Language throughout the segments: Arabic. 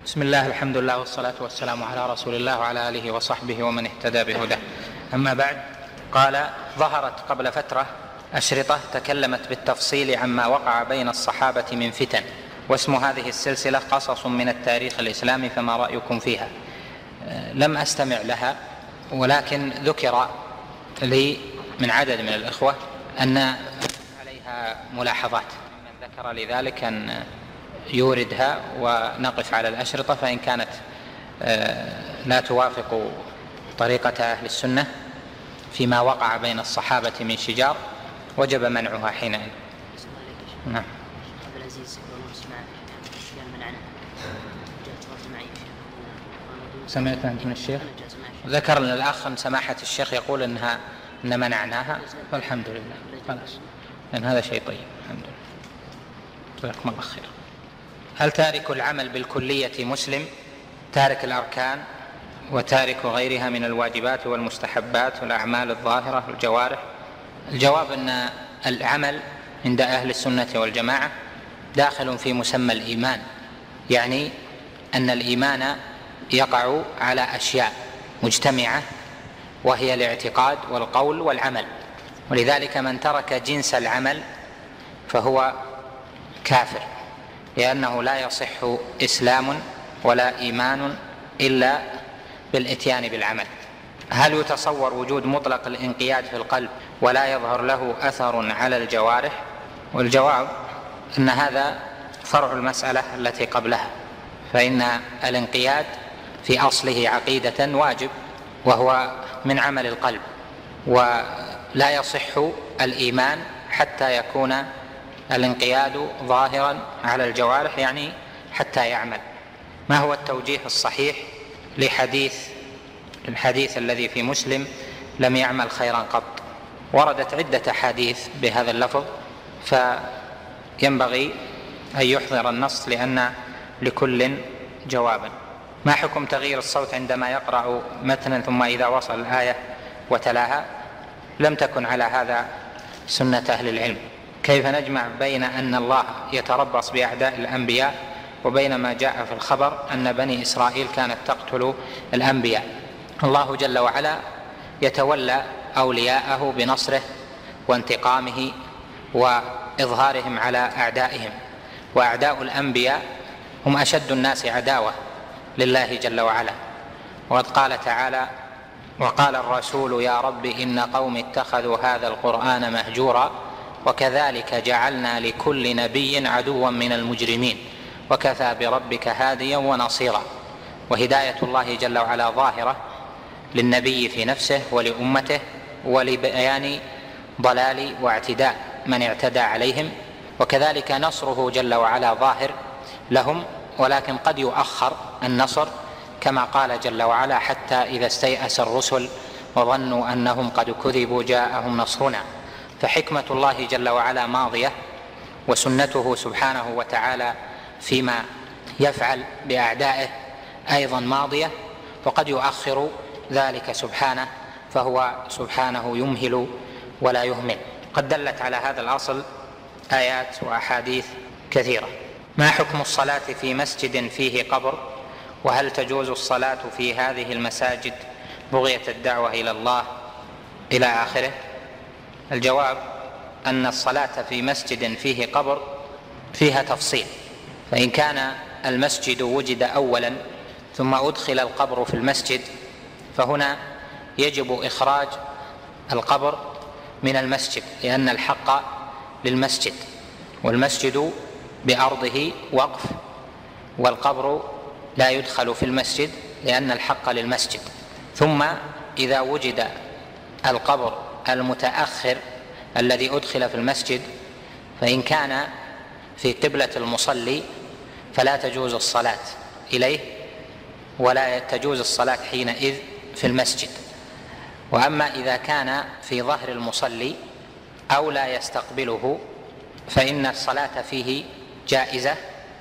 بسم الله، الحمد لله، والصلاة والسلام على رسول الله وعلى آله وصحبه ومن اهتدى بهداه. أما بعد، قال: ظهرت قبل فترة أشرطة تكلمت بالتفصيل عما وقع بين الصحابة من فتن، واسم هذه السلسلة قصص من التاريخ الإسلامي، فما رأيكم فيها؟ لم أستمع لها، ولكن ذكر لي من عدد من الإخوة أن عليها ملاحظات. من ذكر لذلك أن يوردها ونقف على الأشرطة، فإن كانت لا توافق طريقة أهل السنة فيما وقع بين الصحابة من شجار وجب منعها حينئذ. نعم. عبد العزيز سمعت أنت من الشيخ؟ ذكر لنا الأخ أن سماحة الشيخ يقول إن منعناها، فالحمد لله، خلاص، لأن هذا شيء طيب. الحمد لله، جزاكم الله خير. هل تارك العمل بالكلية مسلم؟ تارك الأركان وتارك غيرها من الواجبات والمستحبات والأعمال الظاهرة والجوارح؟ الجواب أن العمل عند أهل السنة والجماعة داخل في مسمى الإيمان، يعني أن الإيمان يقع على أشياء مجتمعة، وهي الاعتقاد والقول والعمل، ولذلك من ترك جنس العمل فهو كافر، لأنه لا يصح إسلام ولا إيمان إلا بالإتيان بالعمل. هل يتصور وجود مطلق الانقياد في القلب ولا يظهر له أثر على الجوارح؟ والجواب أن هذا فرع المسألة التي قبلها، فإن الانقياد في أصله عقيدة واجب، وهو من عمل القلب، ولا يصح الإيمان حتى يكون الانقياد ظاهرا على الجوارح، يعني حتى يعمل. ما هو التوجيه الصحيح للحديث الذي في مسلم: لم يعمل خيرا قط؟ وردت عدة حديث بهذا اللفظ، فينبغي أن يحضر النص لأن لكل جوابا. ما حكم تغيير الصوت عندما يقرأ متنا ثم إذا وصل الآية وتلاها؟ لم تكن على هذا سنة أهل العلم. كيف نجمع بين أن الله يتربص بأعداء الأنبياء وبين ما جاء في الخبر أن بني إسرائيل كانت تقتل الأنبياء؟ الله جل وعلا يتولى أولياءه بنصره وانتقامه وإظهارهم على أعدائهم، وأعداء الأنبياء هم أشد الناس عداوة لله جل وعلا. وقد قال تعالى: وقال الرسول يا رب إن قوم اتخذوا هذا القرآن مهجورا وكذلك جعلنا لكل نبي عدوا من المجرمين وكفى بربك هاديا ونصيرا. وهداية الله جل وعلا ظاهرة للنبي في نفسه ولأمته، ولبيان ضلال واعتداء من اعتدى عليهم، وكذلك نصره جل وعلا ظاهر لهم، ولكن قد يؤخر النصر كما قال جل وعلا: حتى إذا استيأس الرسل وظنوا أنهم قد كذبوا جاءهم نصرنا. فحكمة الله جل وعلا ماضية، وسنته سبحانه وتعالى فيما يفعل بأعدائه أيضا ماضية، وقد يؤخر ذلك سبحانه، فهو سبحانه يمهل ولا يهمل. قد دلت على هذا الأصل آيات وأحاديث كثيرة. ما حكم الصلاة في مسجد فيه قبر؟ وهل تجوز الصلاة في هذه المساجد بغية الدعوة إلى الله إلى آخره؟ الجواب أن الصلاة في مسجد فيه قبر فيها تفصيل، فإن كان المسجد وجد أولا ثم أدخل القبر في المسجد، فهنا يجب إخراج القبر من المسجد، لأن الحق للمسجد، والمسجد بأرضه وقف، والقبر لا يدخل في المسجد لأن الحق للمسجد. ثم إذا وجد القبر المتأخر الذي أدخل في المسجد، فإن كان في قبلة المصلي فلا تجوز الصلاة إليه، ولا تجوز الصلاة حينئذ في المسجد. وأما إذا كان في ظهر المصلي أو لا يستقبله، فإن الصلاة فيه جائزة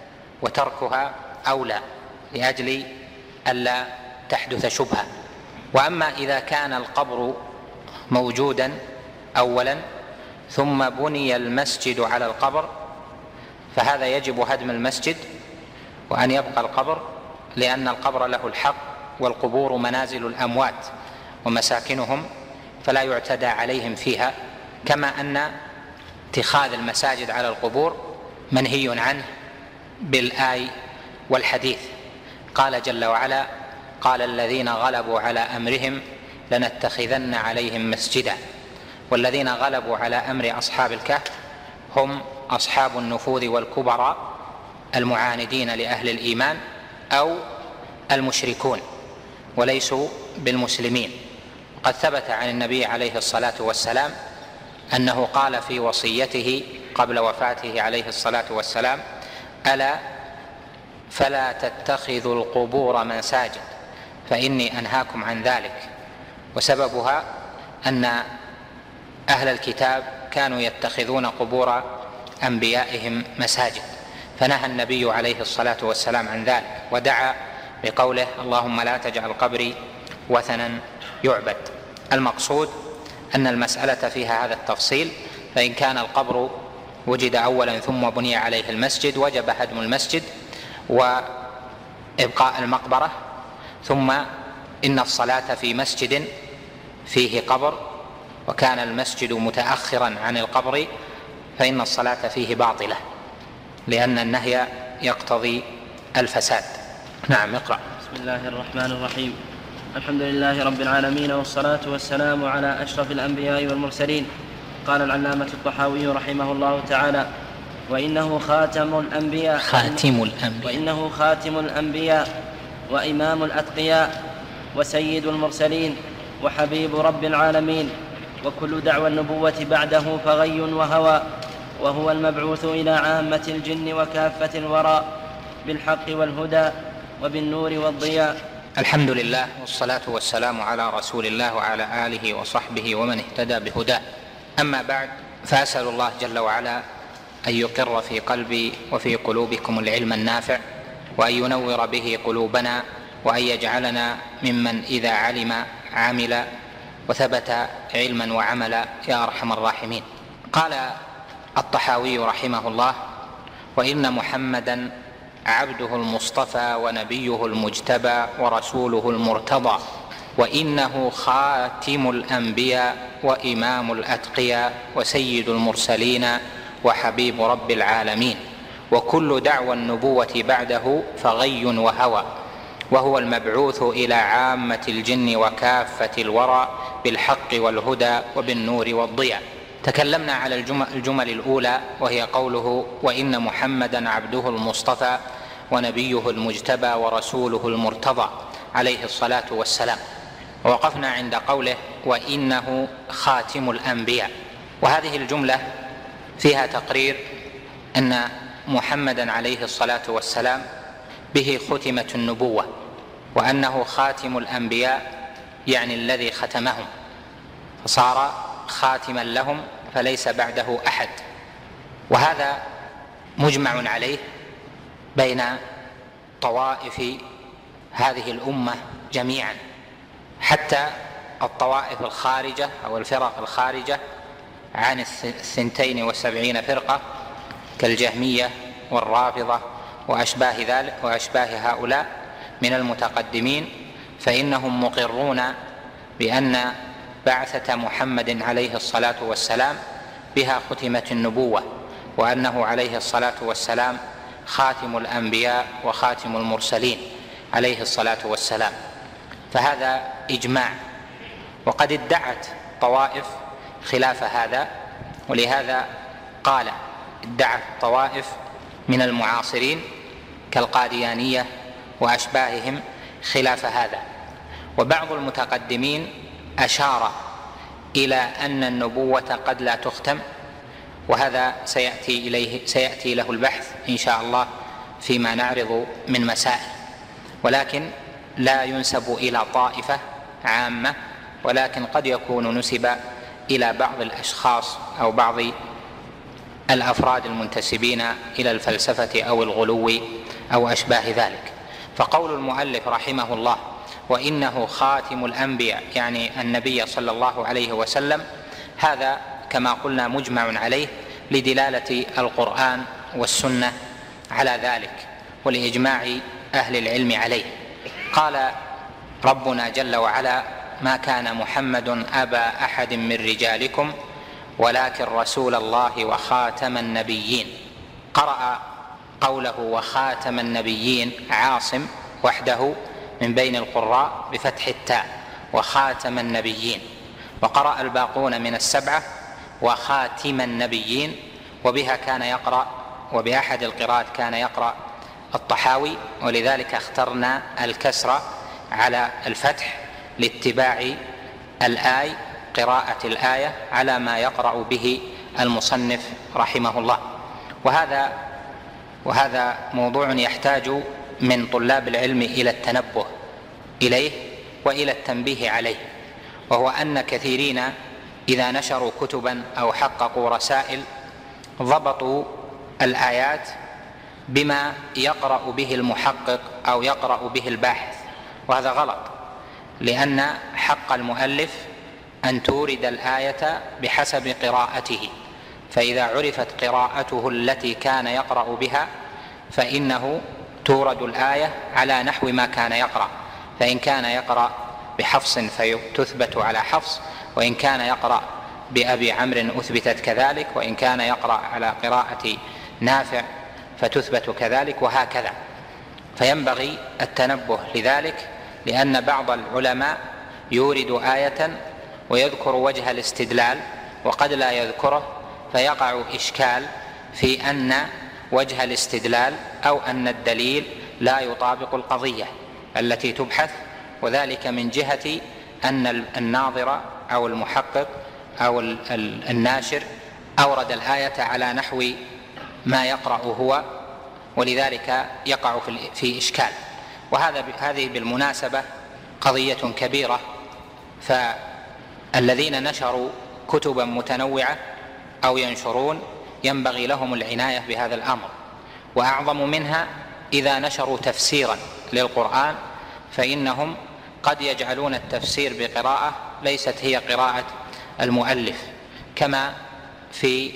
وتركها أولى، لأجل ألا تحدث شبهة. وأما إذا كان القبر موجودا أولا ثم بني المسجد على القبر، فهذا يجب هدم المسجد وأن يبقى القبر لأن القبر له الحق، والقبور منازل الأموات ومساكنهم فلا يعتدى عليهم فيها، كما أن اتخاذ المساجد على القبور منهي عنه بالآي والحديث. قال جل وعلا: قال الذين غلبوا على أمرهم لنتخذن عليهم مسجدا. والذين غلبوا على أمر أصحاب الكهف هم أصحاب النفوذ والكبراء المعاندين لأهل الإيمان أو المشركون، وليسوا بالمسلمين. قد ثبت عن النبي عليه الصلاة والسلام أنه قال في وصيته قبل وفاته عليه الصلاة والسلام: ألا فلا تتخذوا القبور مساجد فإني أنهاكم عن ذلك. وسببها أن أهل الكتاب كانوا يتخذون قبور أنبيائهم مساجد، فنهى النبي عليه الصلاة والسلام عن ذلك، ودعا بقوله: اللهم لا تجعل قبري وثنا يعبد. المقصود أن المسألة فيها هذا التفصيل، فإن كان القبر وجد أولا ثم بني عليه المسجد وجب هدم المسجد وإبقاء المقبرة، ثم إن الصلاة في مسجد فيه قبر وكان المسجد متأخرا عن القبر فإن الصلاة فيه باطلة، لأن النهي يقتضي الفساد. نعم، اقرأ. بسم الله الرحمن الرحيم. الحمد لله رب العالمين، والصلاة والسلام على أشرف الأنبياء والمرسلين. قال العلامة الطحاوي رحمه الله تعالى: وإنه خاتم الأنبياء وإمام الأتقياء وسيد المرسلين وحبيب رب العالمين، وكل دعوى النبوة بعده فغي وهوى، وهو المبعوث إلى عامة الجن وكافة الورى بالحق والهدى وبالنور والضياء. الحمد لله، والصلاة والسلام على رسول الله وعلى آله وصحبه ومن اهتدى بهداه. أما بعد، فأسأل الله جل وعلا أن يقر في قلبي وفي قلوبكم العلم النافع، وأن ينور به قلوبنا، وأن يجعلنا ممن إذا علم عمل وثبت علما وعملا يا أرحم الراحمين. قال الطحاوي رحمه الله: وإن محمدا عبده المصطفى ونبيه المجتبى ورسوله المرتضى، وإنه خاتم الأنبياء وإمام الأتقياء وسيد المرسلين وحبيب رب العالمين، وكل دعوى النبوة بعده فغي وهوى، وهو المبعوث إلى عامة الجن وكافة الورى بالحق والهدى وبالنور والضياء. تكلمنا على الجمل الأولى، وهي قوله: وإن محمدا عبده المصطفى ونبيه المجتبى ورسوله المرتضى عليه الصلاة والسلام، ووقفنا عند قوله: وإنه خاتم الأنبياء. وهذه الجملة فيها تقرير أن محمدا عليه الصلاة والسلام به ختمت النبوة، وأنه خاتم الأنبياء يعني الذي ختمهم، فصار خاتما لهم فليس بعده أحد. وهذا مجمع عليه بين طوائف هذه الأمة جميعا، حتى الطوائف الخارجة أو الفرق الخارجة عن 72 فرقة كالجهمية والرافضة وأشباه ذلك وأشباه هؤلاء من المتقدمين، فإنهم مقرون بأن بعثة محمد عليه الصلاة والسلام بها ختمت النبوة، وأنه عليه الصلاة والسلام خاتم الأنبياء وخاتم المرسلين عليه الصلاة والسلام. فهذا إجماع. وقد ادعت طوائف خلاف هذا، ولهذا قال ادعت طوائف من المعاصرين كالقاديانية وأشباههم خلاف هذا. وبعض المتقدمين أشار إلى أن النبوة قد لا تختم، وهذا سيأتي له البحث إن شاء الله فيما نعرض من مسائل، ولكن لا ينسب إلى طائفة عامة، ولكن قد يكون نسب إلى بعض الأشخاص أو بعض الأفراد المنتسبين إلى الفلسفة أو الغلو أو أشباه ذلك. فقول المؤلف رحمه الله: وإنه خاتم الأنبياء يعني النبي صلى الله عليه وسلم، هذا كما قلنا مجمع عليه لدلالة القرآن والسنة على ذلك، ولإجماع أهل العلم عليه. قال ربنا جل وعلا: ما كان محمد أبا أحد من رجالكم ولكن رسول الله وخاتم النبيين. قرأ قوله وخاتم النبيين عاصم وحده من بين القراء بفتح التاء، وخاتم النبيين، وقرأ الباقون من السبعة وخاتم النبيين، وبها كان يقرأ، وبأحد القراءات كان يقرأ الطحاوي، ولذلك اخترنا الكسر على الفتح لاتباع الآية، قراءة الآية على ما يقرأ به المصنف رحمه الله. وهذا موضوع يحتاج من طلاب العلم إلى التنبه إليه وإلى التنبيه عليه، وهو أن كثيرين إذا نشروا كتبا أو حققوا رسائل ضبطوا الآيات بما يقرأ به المحقق أو يقرأ به الباحث، وهذا غلط، لأن حق المؤلف أن تورد الآية بحسب قراءته، فإذا عرفت قراءته التي كان يقرأ بها فإنه تورد الآية على نحو ما كان يقرأ، فإن كان يقرأ بحفص فتثبت على حفص، وإن كان يقرأ بأبي عمرو أثبتت كذلك، وإن كان يقرأ على قراءة نافع فتثبت كذلك، وهكذا. فينبغي التنبه لذلك، لأن بعض العلماء يورد آية ويذكر وجه الاستدلال وقد لا يذكره، فيقع إشكال في أن وجه الاستدلال أو أن الدليل لا يطابق القضية التي تبحث، وذلك من جهة أن الناظر أو المحقق أو الناشر أورد الآية على نحو ما يقرأ هو، ولذلك يقع في إشكال. هذه بالمناسبة قضية كبيرة، فالذين نشروا كتبا متنوعة أو ينشرون ينبغي لهم العناية بهذا الأمر، وأعظم منها إذا نشروا تفسيرا للقرآن، فإنهم قد يجعلون التفسير بقراءة ليست هي قراءة المؤلف، كما في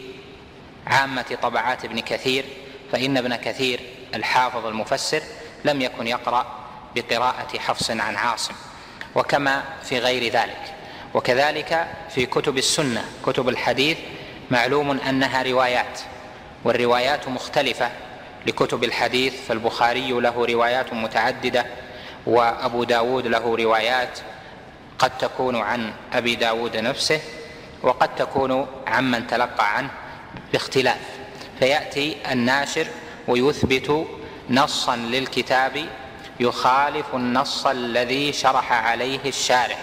عامة طبعات ابن كثير، فإن ابن كثير الحافظ المفسر لم يكن يقرأ بقراءة حفص عن عاصم، وكما في غير ذلك. وكذلك في كتب السنة، كتب الحديث معلوم أنها روايات، والروايات مختلفة لكتب الحديث، فالبخاري له روايات متعددة، وأبو داود له روايات قد تكون عن أبي داود نفسه وقد تكون عمن تلقى عنه باختلاف، فيأتي الناشر ويثبت نصا للكتاب يخالف النص الذي شرح عليه الشارح.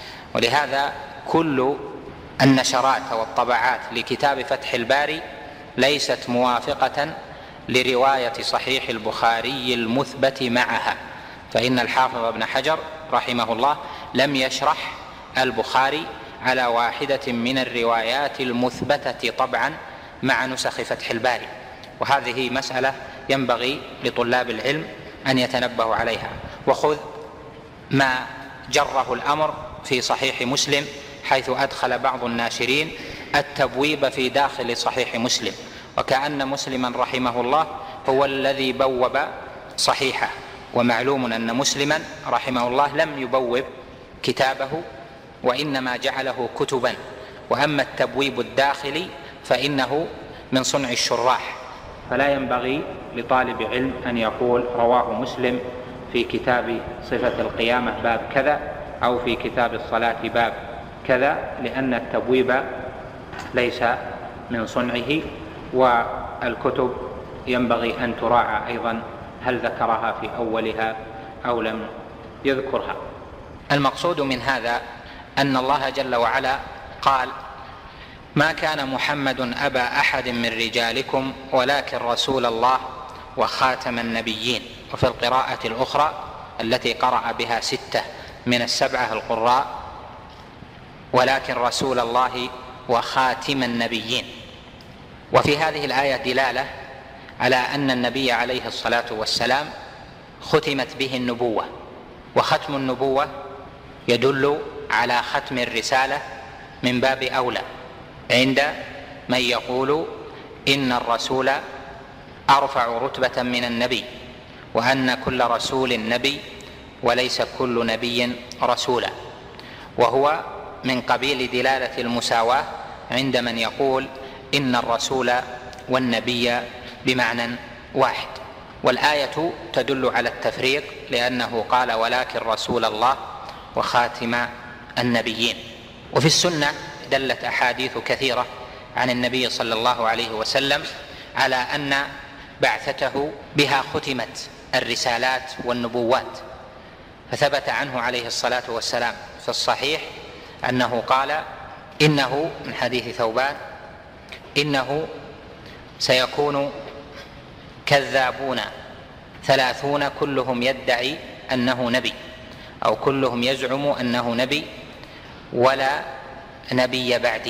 ولهذا كل النشرات والطبعات لكتاب فتح الباري ليست موافقة لرواية صحيح البخاري المثبت معها، فإن الحافظ ابن حجر رحمه الله لم يشرح البخاري على واحدة من الروايات المثبتة طبعا مع نسخ فتح الباري، وهذه مسألة ينبغي لطلاب العلم أن يتنبهوا عليها. وخذ ما جره الأمر في صحيح مسلم، حيث أدخل بعض الناشرين التبويب في داخل صحيح مسلم، وكأن مسلما رحمه الله هو الذي بوب صحيحه، ومعلوم أن مسلما رحمه الله لم يبوب كتابه وإنما جعله كتبا، وأما التبويب الداخلي فإنه من صنع الشراح، فلا ينبغي لطالب علم أن يقول رواه مسلم في كتاب صفة القيامة باب كذا، أو في كتاب الصلاة باب كذا، لأن التبويب ليس من صنعه. والكتب ينبغي أن تراعى أيضا هل ذكرها في أولها أو لم يذكرها. المقصود من هذا أن الله جل وعلا قال: ما كان محمد أبا أحد من رجالكم ولكن رسول الله وخاتم النبيين. وفي القراءة الأخرى التي قرأ بها 6 من ال7 القراء: ولكن رسول الله وخاتم النبيين. وفي هذه الآية دلالة على أن النبي عليه الصلاة والسلام ختمت به النبوة، وختم النبوة يدل على ختم الرسالة من باب أولى عند من يقول إن الرسول أرفع رتبة من النبي، وأن كل رسول نبي وليس كل نبي رسولا، وهو من قبيل دلالة المساواة عند من يقول إن الرسول والنبي بمعنى واحد. والآية تدل على التفريق، لأنه قال ولكن رسول الله وخاتم النبيين. وفي السنة دلت أحاديث كثيرة عن النبي صلى الله عليه وسلم على أن بعثته بها ختمت الرسالات والنبوات، فثبت عنه عليه الصلاة والسلام في الصحيح أنه قال إنه من حديث ثوبان إنه سيكون كذابون 30 كلهم يدعي أنه نبي، أو كلهم يزعم أنه نبي ولا نبي بعدي.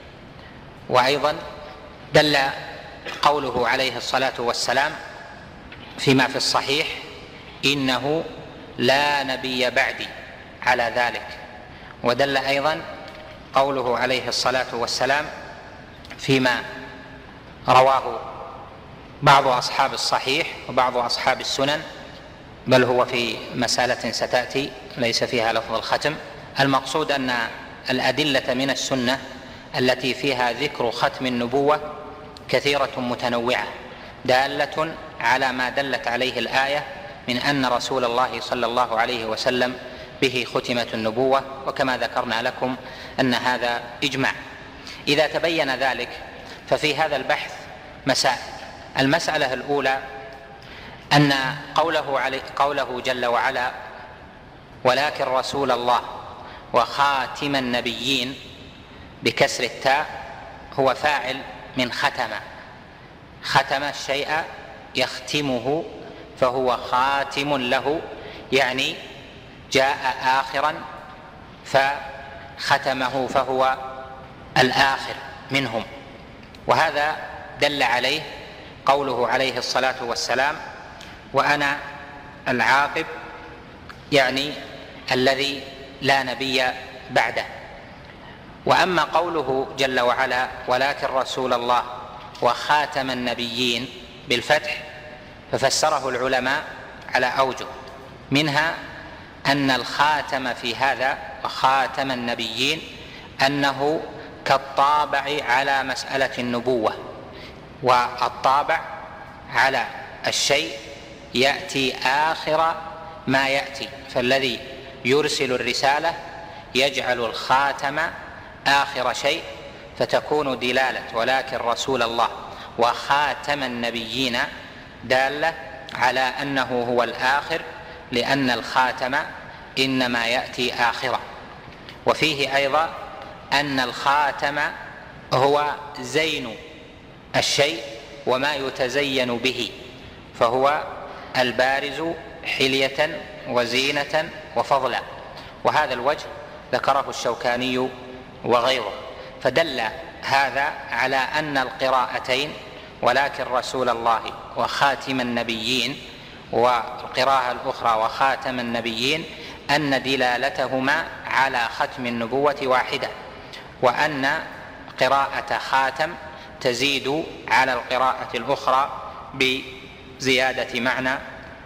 وأيضا دل قوله عليه الصلاة والسلام فيما في الصحيح إنه لا نبي بعدي على ذلك. ودل أيضا قوله عليه الصلاة والسلام فيما رواه بعض أصحاب الصحيح وبعض أصحاب السنن، بل هو في مسألة ستأتي ليس فيها لفظ الختم. المقصود أن الأدلة من السنة التي فيها ذكر ختم النبوة كثيرة متنوعة، دالة على ما دلت عليه الآية من أن رسول الله صلى الله عليه وسلم به ختمت النبوة، وكما ذكرنا لكم أن هذا إجماع. إذا تبين ذلك ففي هذا البحث مسائل. المسألة الأولى أن قوله جل وعلا ولكن رسول الله وخاتم النبيين بكسر التاء هو فاعل من ختم الشيء يختمه، فهو خاتم له، يعني جاء آخرا فختمه فهو الآخر منهم. وهذا دل عليه قوله عليه الصلاة والسلام وأنا العاقب، يعني الذي لا نبي بعده. وأما قوله جل وعلا ولكن رسول الله وخاتم النبيين بالفتح ففسره العلماء على أوجه، منها أن الخاتم في هذا وخاتم النبيين أنه كالطابع على مسألة النبوة، والطابع على الشيء يأتي آخر ما يأتي، فالذي يرسل الرسالة يجعل الخاتم آخر شيء، فتكون دلالة ولكن رسول الله وخاتم النبيين دالة على أنه هو الآخر، لأن الخاتم إنما يأتي آخرا. وفيه أيضا أن الخاتم هو زين الشيء وما يتزين به، فهو البارز حلية وزينة وفضلا. وهذا الوجه ذكره الشوكاني وغيره، فدل هذا على أن القراءتين ولكن رسول الله وخاتم النبيين والقراءة الأخرى وخاتم النبيين أن دلالتهما على ختم النبوة واحدة، وأن قراءة خاتم تزيد على القراءة الأخرى بزيادة معنى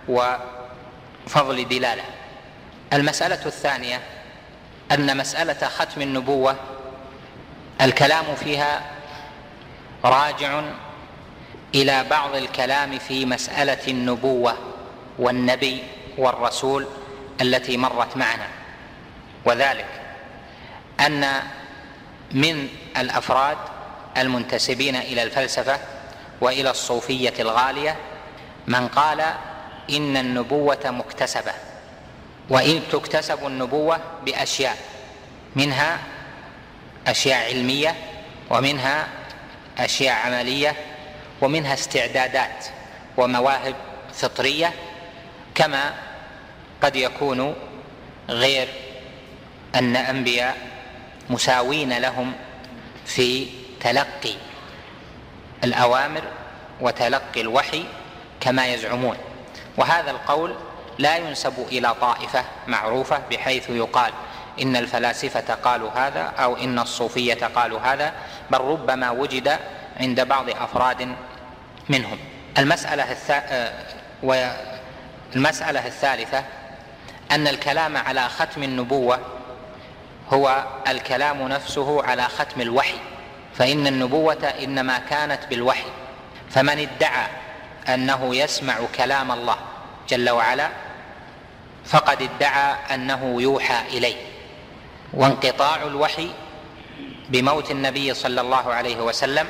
وفضل دلالة. المسألة الثانية أن مسألة ختم النبوة الكلام فيها راجع إلى بعض الكلام في مسألة النبوة والنبي والرسول التي مرت معنا، وذلك أن من الأفراد المنتسبين إلى الفلسفة وإلى الصوفية الغالية من قال إن النبوة مكتسبة، وإن تكتسب النبوة بأشياء، منها أشياء علمية، ومنها أشياء عملية، ومنها استعدادات ومواهب فطرية، كما قد يكون غير أن أنبياء مساوين لهم في تلقي الأوامر وتلقي الوحي كما يزعمون. وهذا القول لا ينسب إلى طائفة معروفة بحيث يقال إن الفلاسفة قالوا هذا أو إن الصوفية قالوا هذا، بل ربما وجد عند بعض أفراد منهم. المسألة المسألة الثالثة أن الكلام على ختم النبوة هو الكلام نفسه على ختم الوحي، فإن النبوة إنما كانت بالوحي، فمن ادعى أنه يسمع كلام الله جل وعلا فقد ادعى أنه يوحى إليه، وانقطاع الوحي بموت النبي صلى الله عليه وسلم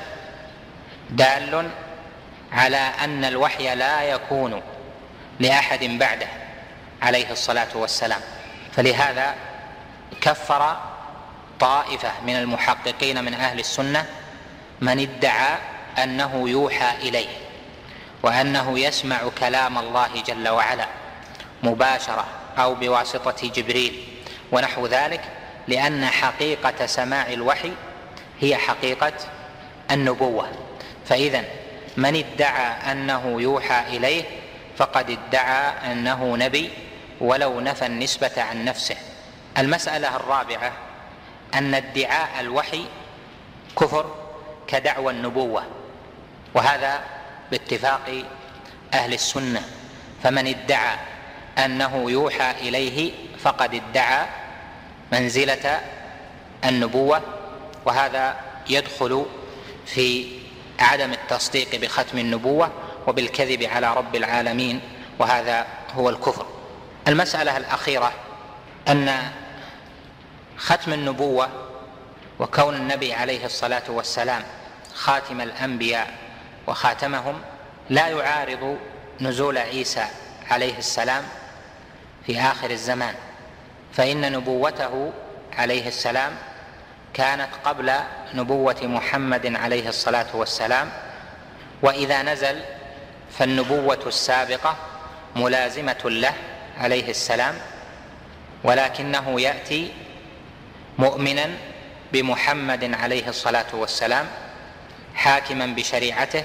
دال على أن الوحي لا يكون لأحد بعده عليه الصلاة والسلام. فلهذا كفر طائفة من المحققين من أهل السنة من ادعى أنه يوحى إليه وأنه يسمع كلام الله جل وعلا مباشرة أو بواسطة جبريل ونحو ذلك، لأن حقيقة سماع الوحي هي حقيقة النبوة. فإذن من ادعى أنه يوحى إليه فقد ادعى أنه نبي ولو نفى النسبة عن نفسه. المسألة الرابعة أن ادعاء الوحي كفر كدعوى النبوة، وهذا باتفاق أهل السنة، فمن ادعى أنه يوحى إليه فقد ادعى منزلة النبوة، وهذا يدخل في عدم التصديق بختم النبوة وبالكذب على رب العالمين، وهذا هو الكفر. المسألة الأخيرة أن ختم النبوة وكون النبي عليه الصلاة والسلام خاتم الأنبياء وخاتمهم لا يعارض نزول عيسى عليه السلام في آخر الزمان، فإن نبوته عليه السلام كانت قبل نبوة محمد عليه الصلاة والسلام، وإذا نزل فالنبوة السابقة ملازمة له عليه السلام، ولكنه يأتي مؤمنا بمحمد عليه الصلاة والسلام حاكما بشريعته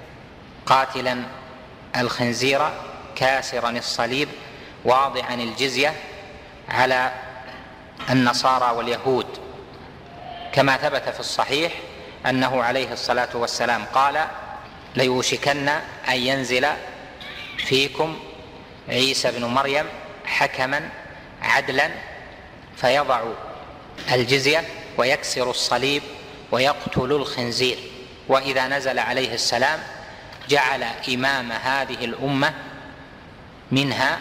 قاتلا الخنزير كاسرا الصليب واضعا الجزية على النصارى واليهود، كما ثبت في الصحيح أنه عليه الصلاة والسلام قال: ليوشكن أن ينزل فيكم عيسى بن مريم حكما عدلا فيضع الجزية ويكسر الصليب ويقتل الخنزير. وإذا نزل عليه السلام جعل إمام هذه الأمة منها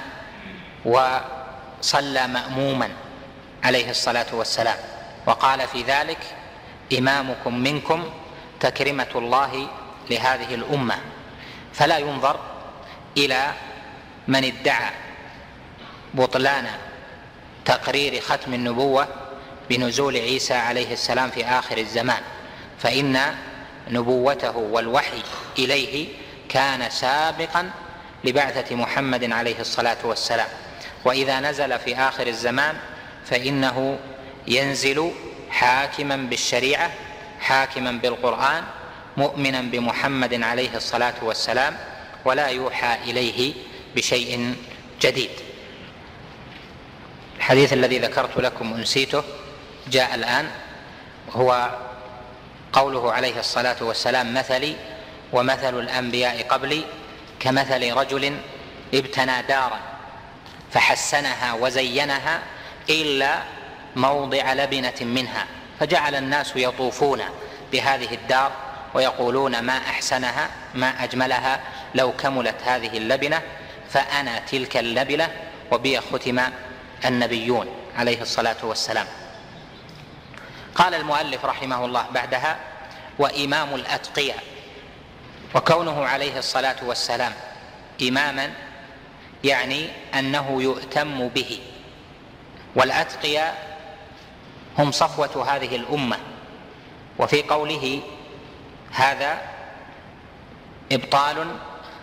وصلى مأموما عليه الصلاة والسلام، وقال في ذلك: إمامكم منكم تكرمة الله لهذه الأمة. فلا ينظر إلى من ادعى بطلان تقرير ختم النبوة بنزول عيسى عليه السلام في آخر الزمان، فإن نبوته والوحي إليه كان سابقا لبعثة محمد عليه الصلاة والسلام، وإذا نزل في آخر الزمان فإنه ينزل حاكما بالشريعة حاكما بالقرآن مؤمنا بمحمد عليه الصلاة والسلام، ولا يوحى إليه بشيء جديد. الحديث الذي ذكرت لكم ونسيته جاء الآن، هو قوله عليه الصلاة والسلام: مثلي ومثل الأنبياء قبلي كمثل رجل ابتنى دارا فحسنها وزينها إلا موضع لبنة منها، فجعل الناس يطوفون بهذه الدار ويقولون: ما أحسنها ما أجملها لو كملت هذه اللبنة، فأنا تلك اللبنة وبي ختم النبيون عليه الصلاة والسلام. قال المؤلف رحمه الله بعدها: وإمام الأتقياء، وكونه عليه الصلاة والسلام إماما يعني أنه يؤتم به، والأتقياء هم صفوة هذه الأمة. وفي قوله هذا إبطال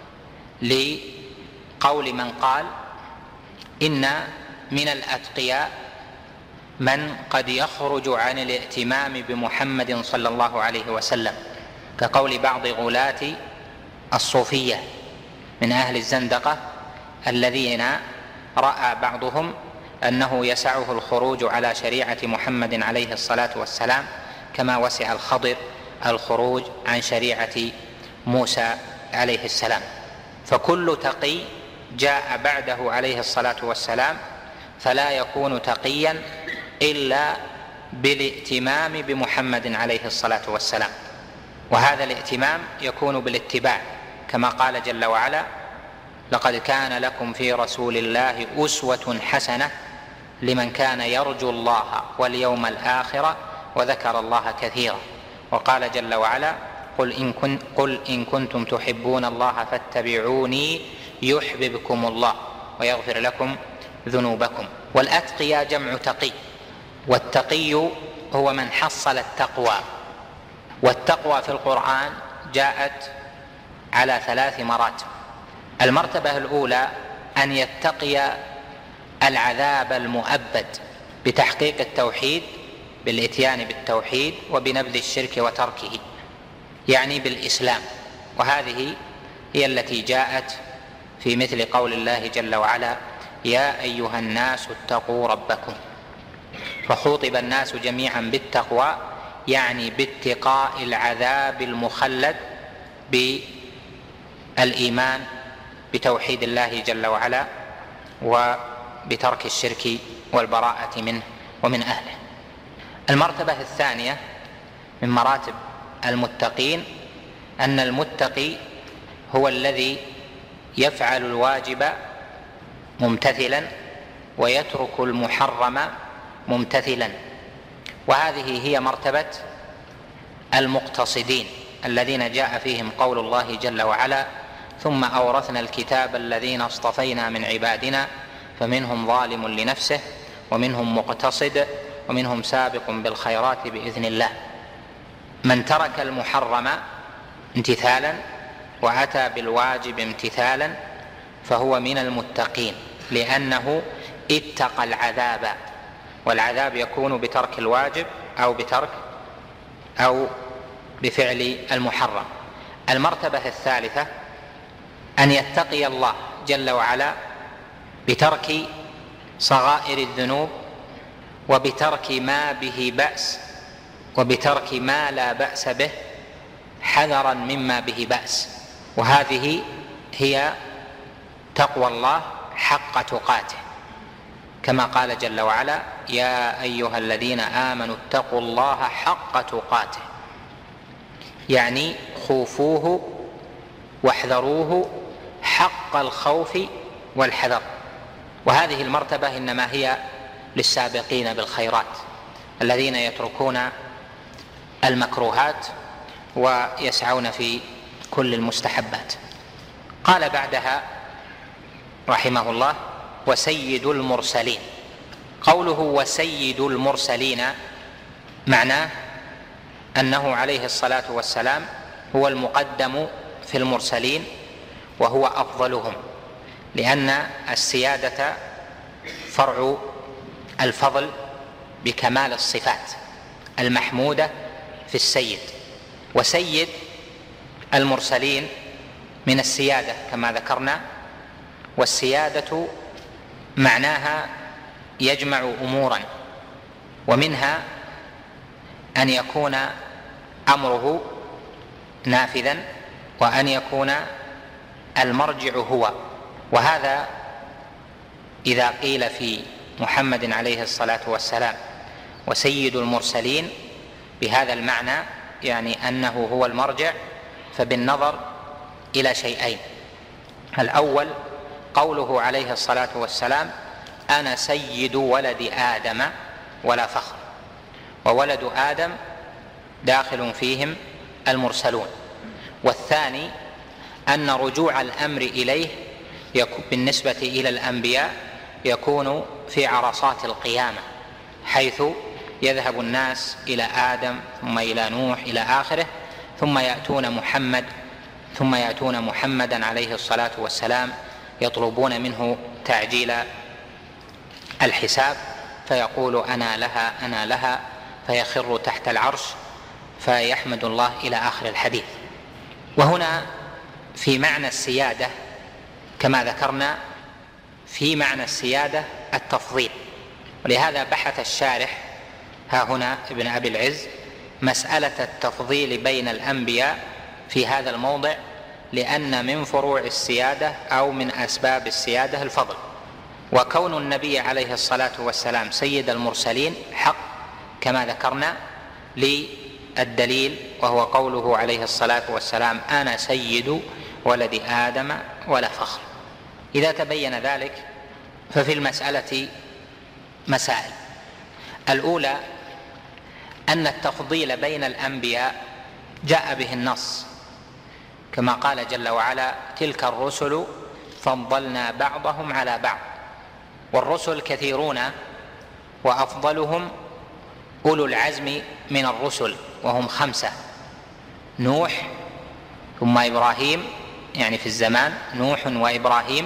لقول من قال إن من الأتقياء من قد يخرج عن الائتمام بمحمد صلى الله عليه وسلم، كقول بعض غلاة الصوفية من أهل الزندقة الذين رأى بعضهم أنه يسعه الخروج على شريعة محمد عليه الصلاة والسلام كما وسع الخضر الخروج عن شريعة موسى عليه السلام. فكل تقي جاء بعده عليه الصلاة والسلام فلا يكون تقيا إلا بالائتمام بمحمد عليه الصلاة والسلام، وهذا الائتمام يكون بالاتباع، كما قال جل وعلا: لقد كان لكم في رسول الله أسوة حسنة لمن كان يرجو الله واليوم الآخر وذكر الله كثيرا. وقال جل وعلا: قل إن كنتم تحبون الله فاتبعوني يحببكم الله ويغفر لكم ذنوبكم. والأتقياء جمع تقي، والتقي هو من حصل التقوى. والتقوى في القرآن جاءت على 3 مراتب. المرتبة الأولى أن يتقي العذاب المؤبد بتحقيق التوحيد، بالإتيان بالتوحيد وبنبذ الشرك وتركه، يعني بالإسلام، وهذه هي التي جاءت في مثل قول الله جل وعلا: يا أيها الناس اتقوا ربكم. فخوطب الناس جميعا بالتقوى، يعني باتقاء العذاب المخلد بالإيمان بتوحيد الله جل وعلا وبترك الشرك والبراءة منه ومن أهله. المرتبة الثانية من مراتب المتقين أن المتقي هو الذي يفعل الواجب ممتثلا ويترك المحرم ممتثلا، وهذه هي مرتبة المقتصدين الذين جاء فيهم قول الله جل وعلا: ثم أورثنا الكتاب الذين اصطفينا من عبادنا فمنهم ظالم لنفسه ومنهم مقتصد ومنهم سابق بالخيرات بإذن الله. من ترك المحرم امتثالا وأتى بالواجب امتثالا فهو من المتقين، لأنه اتقى العذاب، والعذاب يكون بترك الواجب أو بفعل المحرم. المرتبة الثالثة أن يتقي الله جل وعلا بترك صغائر الذنوب وبترك ما به بأس وبترك ما لا بأس به حذرا مما به بأس، وهذه هي تقوى الله حق تقاته، كما قال جل وعلا: يا أيها الذين آمنوا اتقوا الله حق تقاته، يعني خوفوه واحذروه حق الخوف والحذر. وهذه المرتبة إنما هي للسابقين بالخيرات الذين يتركون المكروهات ويسعون في كل المستحبات. قال بعدها رحمه الله: وسيد المرسلين. قوله وسيد المرسلين معناه أنه عليه الصلاة والسلام هو المقدم في المرسلين وهو أفضلهم، لأن السيادة فرع الفضل بكمال الصفات المحمودة في السيد. وسيد المرسلين من السيادة كما ذكرنا، والسيادة معناها يجمع أمورا، ومنها أن يكون أمره نافذا وأن يكون المرجع هو. وهذا إذا قيل في محمد عليه الصلاة والسلام وسيد المرسلين بهذا المعنى، يعني أنه هو المرجع، فبالنظر إلى شيئين: الأول قوله عليه الصلاة والسلام: أنا سيد ولد آدم ولا فخر، وولد آدم داخل فيهم المرسلون. والثاني أن رجوع الأمر إليه بالنسبة إلى الأنبياء يكون في عرصات القيامة، حيث يذهب الناس إلى آدم ثم إلى نوح إلى آخره، ثم يأتون محمدا عليه الصلاة والسلام يطلبون منه تعجيل الحساب، فيقول أنا لها أنا لها، فيخر تحت العرش فيحمد الله إلى آخر الحديث. وهنا في معنى السيادة كما ذكرنا، في معنى السيادة التفضيل، ولهذا بحث الشارح ها هنا ابن أبي العز مسألة التفضيل بين الأنبياء في هذا الموضع لأن من فروع السيادة أو من أسباب السيادة الفضل. وكون النبي عليه الصلاة والسلام سيد المرسلين حق كما ذكرنا للدليل، وهو قوله عليه الصلاة والسلام: أنا سيد ولد آدم ولا فخر. إذا تبين ذلك ففي المسألة مسائل. الأولى أن التفضيل بين الأنبياء جاء به النص، كما قال جل وعلا: تلك الرسل فضلنا بعضهم على بعض. والرسل كثيرون وأفضلهم أولو العزم من الرسل، وهم 5: نوح، ثم إبراهيم، يعني في الزمان نوح وإبراهيم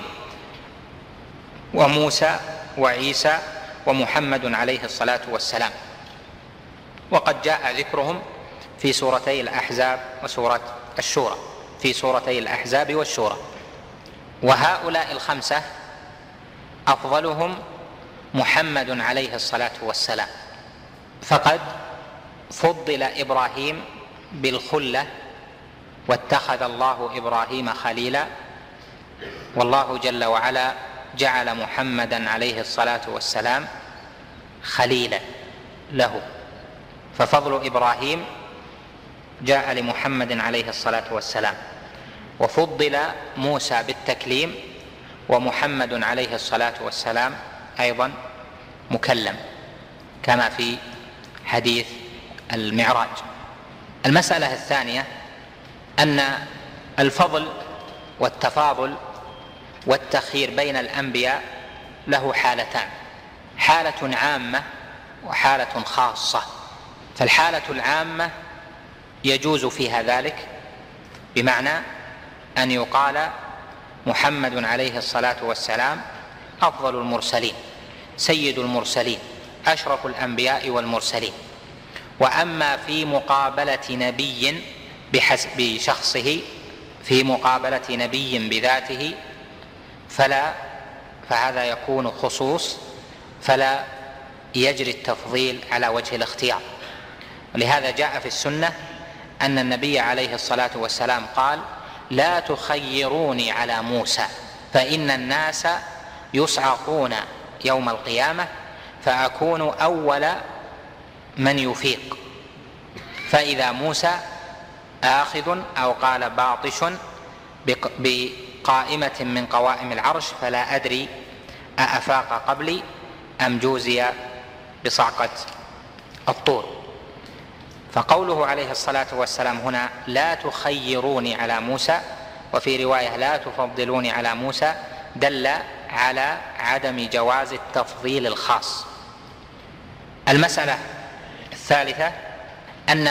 وموسى وعيسى ومحمد عليه الصلاة والسلام. وقد جاء ذكرهم في سورتي الأحزاب وسورة الشورى، في سورتي الأحزاب والشورى. وهؤلاء 5 أفضلهم محمد عليه الصلاة والسلام، فقد فضل إبراهيم بالخلة، واتخذ الله إبراهيم خليلا، والله جل وعلا جعل محمدا عليه الصلاة والسلام خليلا له، ففضل إبراهيم جاء لمحمد عليه الصلاة والسلام. وفضل موسى بالتكليم، ومحمد عليه الصلاة والسلام أيضا مكلم كما في حديث المعراج. المسألة الثانية أن الفضل والتفاضل والتخيير بين الأنبياء له حالتان: حالة عامة وحالة خاصة. فالحالة العامة يجوز فيها ذلك، بمعنى أن يقال محمد عليه الصلاة والسلام أفضل المرسلين، سيد المرسلين، أشرف الأنبياء والمرسلين. وأما في مقابلة نبي بحسب شخصه، في مقابلة نبي بذاته، فهذا يكون خصوص، فلا يجري التفضيل على وجه الاختيار. ولهذا جاء في السنة أن النبي عليه الصلاة والسلام قال: لا تخيروني على موسى، فإن الناس يصعقون يوم القيامة فأكون أول من يفيق، فإذا موسى آخذ أو قال باطش بقائمة من قوائم العرش فلا أدري أأفاق قبلي أم جوزي بصعقة الطور. فقوله عليه الصلاة والسلام هنا: لا تخيروني على موسى، وفي رواية: لا تفضلوني على موسى، دل على عدم جواز التفضيل الخاص. المسألة الثالثة أن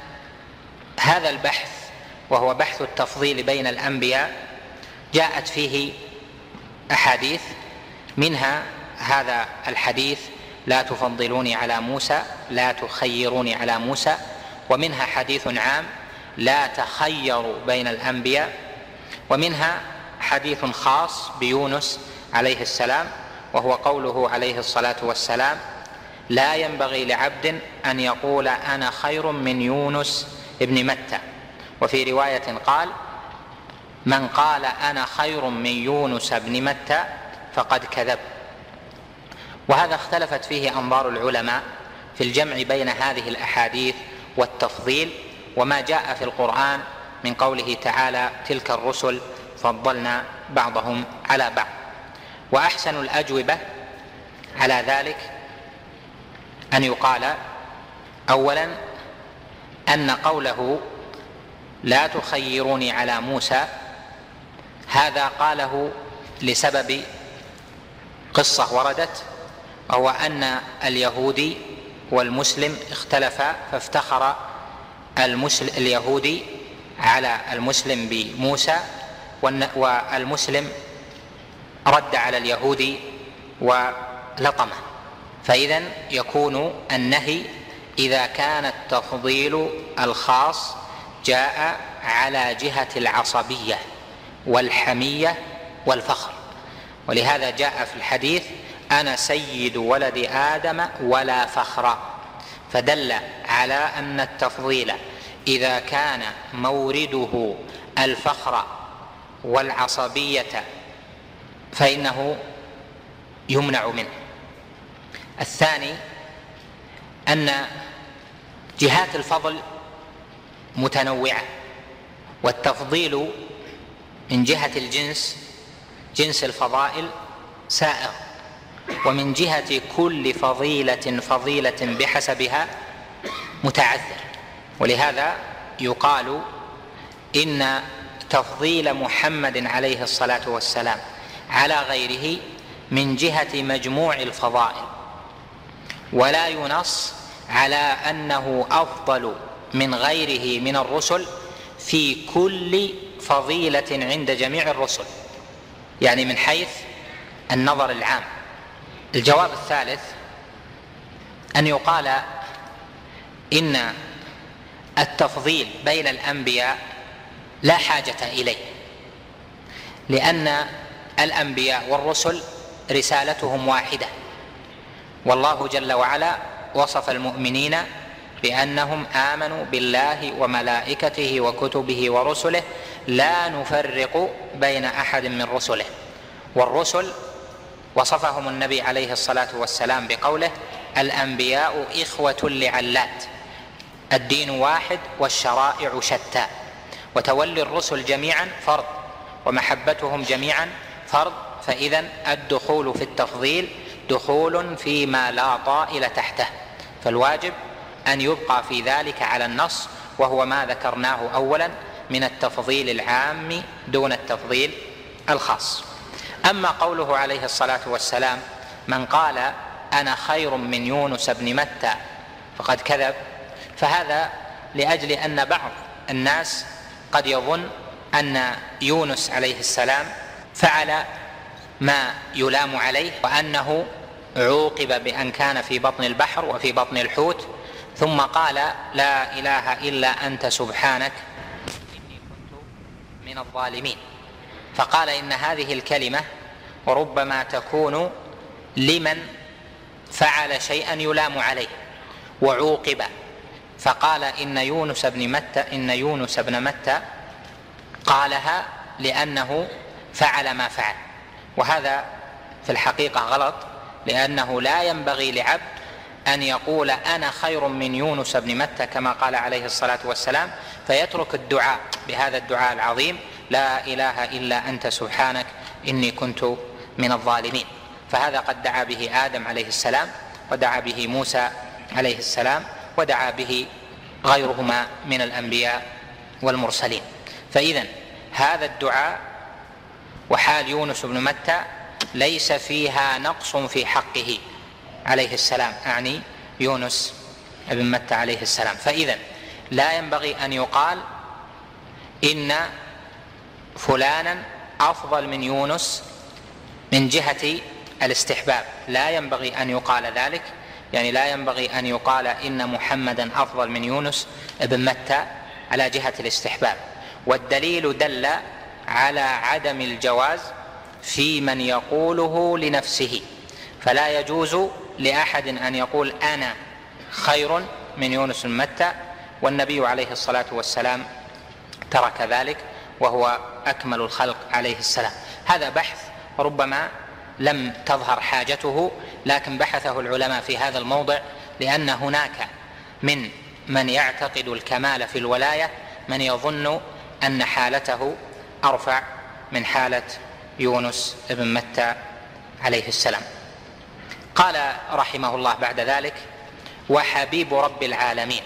هذا البحث، وهو بحث التفضيل بين الأنبياء، جاءت فيه أحاديث، منها هذا الحديث: لا تفضلوني على موسى، لا تخيروني على موسى. ومنها حديث عام: لا تخيروا بين الأنبياء. ومنها حديث خاص بيونس عليه السلام، وهو قوله عليه الصلاة والسلام: لا ينبغي لعبد أن يقول أنا خير من يونس ابن متى. وفي رواية قال: من قال أنا خير من يونس ابن متى فقد كذب. وهذا اختلفت فيه أنظار العلماء في الجمع بين هذه الأحاديث والتفضيل وما جاء في القرآن من قوله تعالى: تلك الرسل فضلنا بعضهم على بعض. وأحسن الأجوبة على ذلك أن يقال: أولا أن قوله لا تخيروني على موسى هذا قاله لسبب قصة وردت، وهو أن اليهودي والمسلم اختلفا، فافتخر اليهودي على المسلم بموسى، والمسلم رد على اليهودي ولطمه. فإذا يكون النهي إذا كان التفضيل الخاص جاء على جهة العصبية والحمية والفخر. ولهذا جاء في الحديث: أنا سيد ولد آدم ولا فخر، فدل على أن التفضيل إذا كان مورده الفخر والعصبية فإنه يمنع منه. الثاني أن جهات الفضل متنوعة، والتفضيل من جهة الجنس، جنس الفضائل، سائغ، ومن جهة كل فضيلة بحسبها متعذر. ولهذا يقال إن تفضيل محمد عليه الصلاة والسلام على غيره من جهة مجموع الفضائل، ولا ينص على أنه أفضل من غيره من الرسل في كل فضيلة عند جميع الرسل، يعني من حيث النظر العام. الجواب الثالث أن يقال إن التفضيل بين الأنبياء لا حاجة إليه، لأن الأنبياء والرسل رسالتهم واحدة، والله جل وعلا وصف المؤمنين بأنهم آمنوا بالله وملائكته وكتبه ورسله لا نفرق بين أحد من رسله. والرسل وصفهم النبي عليه الصلاة والسلام بقوله: الأنبياء إخوة لعلات، الدين واحد والشرائع شتى. وتولي الرسل جميعا فرض، ومحبتهم جميعا فرض، فإذا الدخول في التفضيل دخول فيما لا طائل تحته، فالواجب أن يبقى في ذلك على النص، وهو ما ذكرناه أولا من التفضيل العام دون التفضيل الخاص. أما قوله عليه الصلاة والسلام: من قال أنا خير من يونس بن متى فقد كذب، فهذا لأجل أن بعض الناس قد يظن أن يونس عليه السلام فعل ما يلام عليه، وأنه عوقب بأن كان في بطن البحر وفي بطن الحوت ثم قال: لا إله إلا أنت سبحانك إني كنت من الظالمين. فقال إن هذه الكلمة ربما تكون لمن فعل شيئا يلام عليه وعوقب، فقال إن يونس بن متى قالها لأنه فعل ما فعل، وهذا في الحقيقة غلط، لأنه لا ينبغي لعبد أن يقول أنا خير من يونس بن متى كما قال عليه الصلاة والسلام فيترك الدعاء بهذا الدعاء العظيم: لا إله إلا أنت سبحانك إني كنت من الظالمين. فهذا قد دعا به آدم عليه السلام، ودعا به موسى عليه السلام، ودعا به غيرهما من الأنبياء والمرسلين. فإذن هذا الدعاء وحال يونس بن متى ليس فيها نقص في حقه عليه السلام، أعني يونس بن متى عليه السلام. فإذن لا ينبغي أن يقال إن فلانا أفضل من يونس من جهة الاستحباب، لا ينبغي أن يقال ذلك، يعني لا ينبغي أن يقال إن محمدا أفضل من يونس بن متى على جهة الاستحباب. والدليل دل على عدم الجواز في من يقوله لنفسه، فلا يجوز لأحد أن يقول أنا خير من يونس بن متى، والنبي عليه الصلاة والسلام ترك ذلك وهو أكمل الخلق عليه السلام. هذا بحث ربما لم تظهر حاجته، لكن بحثه العلماء في هذا الموضع، لأن هناك من يعتقد الكمال في الولاية من يظن أن حالته أرفع من حالة يونس بن متى عليه السلام. قال رحمه الله بعد ذلك: وحبيب رب العالمين.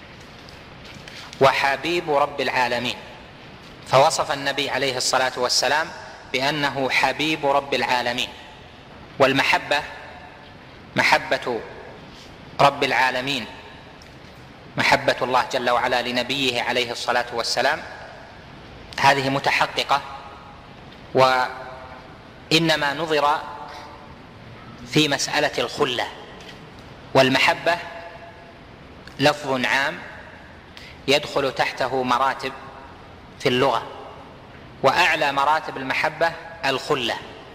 وحبيب رب العالمين، فوصف النبي عليه الصلاة والسلام بأنه حبيب رب العالمين. والمحبة محبة رب العالمين، محبة الله جل وعلا لنبيه عليه الصلاة والسلام، هذه متحققة، وإنما نظر في مسألة الخلة. والمحبة لفظ عام يدخل تحته مراتب في اللغة، وأعلى مراتب المحبة الخلة.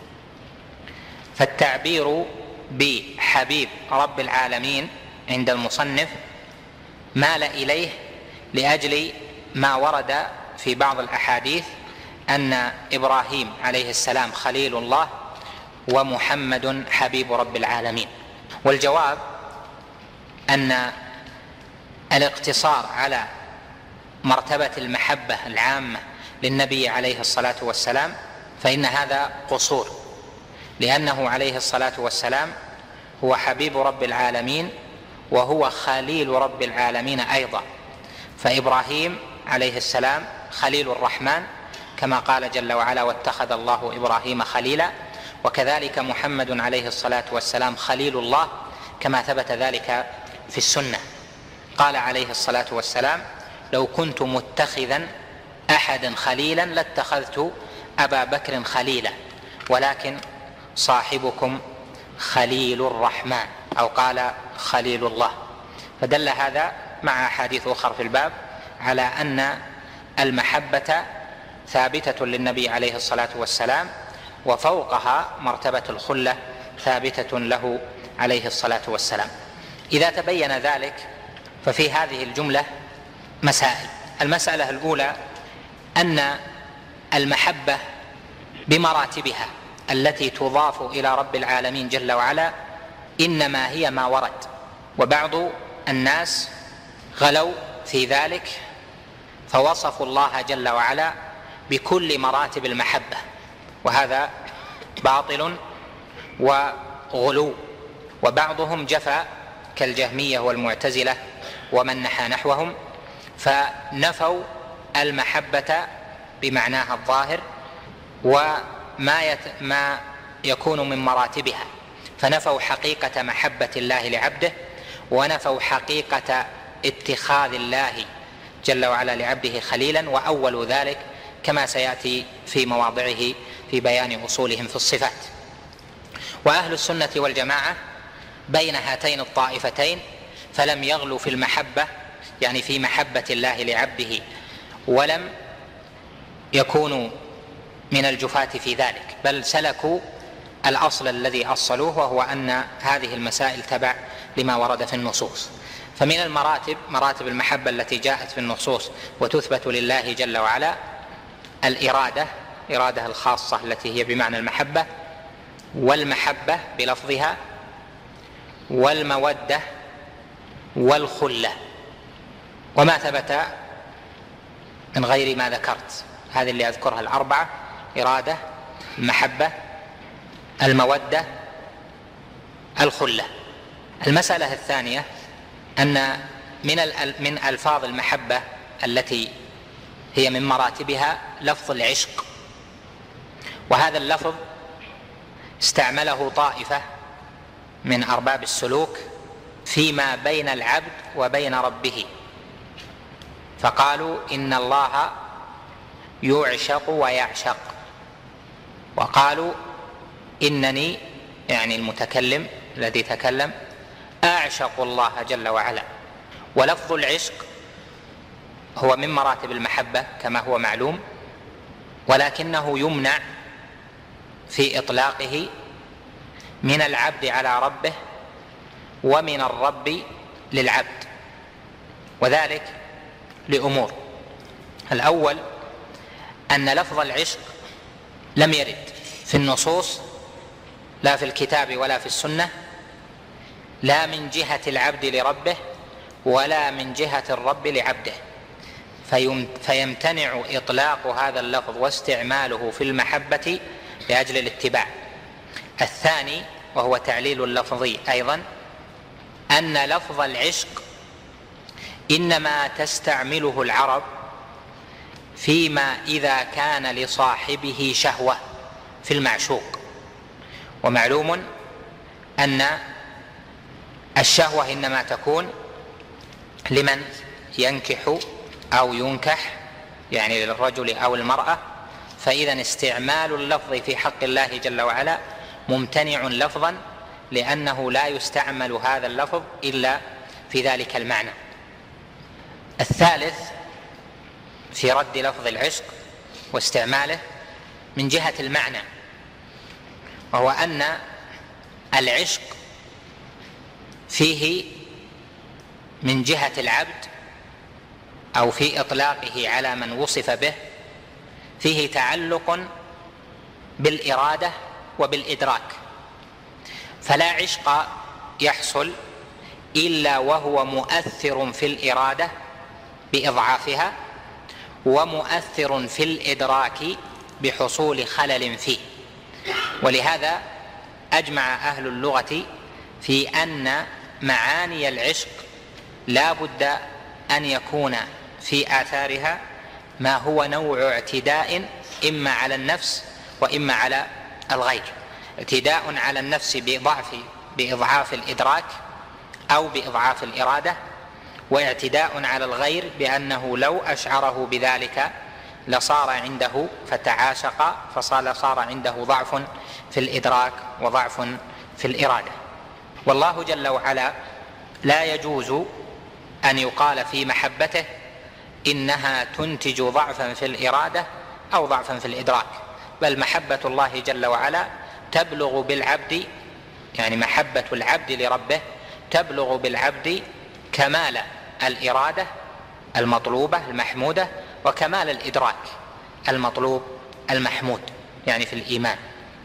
فالتعبير بحبيب رب العالمين عند المصنف مال إليه لأجل ما ورد في بعض الأحاديث أن إبراهيم عليه السلام خليل الله ومحمد حبيب رب العالمين؟ والجواب أن الاقتصار على مرتبة المحبة العامة للنبي عليه الصلاة والسلام فإن هذا قصور، لأنه عليه الصلاة والسلام هو حبيب رب العالمين وهو خليل رب العالمين أيضا. فإبراهيم عليه السلام خليل الرحمن كما قال جل وعلا: واتخذ الله إبراهيم خليلا. وكذلك محمد عليه الصلاة والسلام خليل الله كما ثبت ذلك في السنة. قال عليه الصلاة والسلام: لو كنت متخذا أحدا خليلا لاتخذت أبا بكر خليلا، ولكن صاحبكم خليل الرحمن، أو قال خليل الله. فدل هذا مع أحاديث أخرى في الباب على أن المحبة ثابتة للنبي عليه الصلاة والسلام، وفوقها مرتبة الخلة ثابتة له عليه الصلاة والسلام. إذا تبين ذلك ففي هذه الجملة مسائل. المسألة الأولى أن المحبة بمراتبها التي تضاف إلى رب العالمين جل وعلا إنما هي ما ورد، وبعض الناس غلوا في ذلك فوصفوا الله جل وعلا بكل مراتب المحبة، وهذا باطل وغلو. وبعضهم جفا كالجهمية والمعتزلة ومن نحى نحوهم، فنفوا المحبة بمعناها الظاهر وما يكون من مراتبها، فنفوا حقيقة محبة الله لعبده، ونفوا حقيقة اتخاذ الله جل وعلا لعبده خليلا، وأولوا ذلك كما سيأتي في مواضعه في بيان أصولهم في الصفات. وأهل السنة والجماعة بين هاتين الطائفتين، فلم يغلوا في المحبة، يعني في محبة الله لعبده، ولم يكونوا من الجفاة في ذلك، بل سلكوا الأصل الذي أصلوه، وهو أن هذه المسائل تبع لما ورد في النصوص. فمن المراتب، مراتب المحبة التي جاءت في النصوص وتثبت لله جل وعلا، الإرادة الخاصة التي هي بمعنى المحبة، والمحبة بلفظها، والمودة، والخلة. وما ثبت من غير ما ذكرت، هذه اللي أذكرها الأربعة: إرادة، المحبة، المودة، الخلة. المسألة الثانية أن من ألفاظ المحبة التي هي من مراتبها لفظ العشق، وهذا اللفظ استعمله طائفة من أرباب السلوك فيما بين العبد وبين ربه، فقالوا إن الله يعشق ويعشق، وقالوا إنني، يعني المتكلم الذي تكلم، أعشق الله جل وعلا. ولفظ العشق هو من مراتب المحبة كما هو معلوم، ولكنه يمنع في إطلاقه من العبد على ربه ومن الرب للعبد، وذلك لأمور. الأول أن لفظ العشق لم يرد في النصوص، لا في الكتاب ولا في السنة، لا من جهة العبد لربه ولا من جهة الرب لعبده، فيمتنع إطلاق هذا اللفظ واستعماله في المحبة لأجل الاتباع. الثاني وهو تعليل اللفظي أيضا، أن لفظ العشق إنما تستعمله العرب فيما إذا كان لصاحبه شهوة في المعشوق، ومعلوم أن الشهوة إنما تكون لمن ينكح أو ينكح، يعني للرجل أو المرأة، فإذا استعمال اللفظ في حق الله جل وعلا ممتنع لفظا، لأنه لا يستعمل هذا اللفظ إلا في ذلك المعنى. الثالث في رد لفظ العشق واستعماله من جهة المعنى، وهو أن العشق فيه من جهة العبد، أو في إطلاقه على من وصف به، فيه تعلق بالإرادة وبالإدراك، فلا عشق يحصل إلا وهو مؤثر في الإرادة بإضعافها، ومؤثر في الإدراك بحصول خلل فيه. ولهذا أجمع أهل اللغة في أن معاني العشق لا بد أن يكون في آثارها ما هو نوع اعتداء إما على النفس وإما على الغير. اعتداء على النفس بإضعاف الإدراك أو بإضعاف الإرادة، واعتداء على الغير بأنه لو أشعره بذلك لصار عنده فتعاشق فصار عنده ضعف في الإدراك وضعف في الإرادة. والله جل وعلا لا يجوز أن يقال في محبته إنها تنتج ضعفا في الإرادة أو ضعفا في الإدراك، بل محبة الله جل وعلا تبلغ بالعبد، يعني محبة العبد لربه تبلغ بالعبد كمال الإرادة المطلوبة المحمودة وكمال الإدراك المطلوب المحمود، يعني في الإيمان.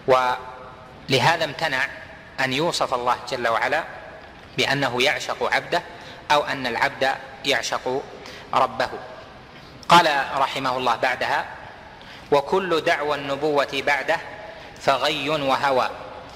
ولهذا امتنع أن يوصف الله جل وعلا بأنه يعشق عبده أو أن العبد يعشق ربه. قال رحمه الله بعدها: وكل دعوى النبوة بعده فغي وهوى.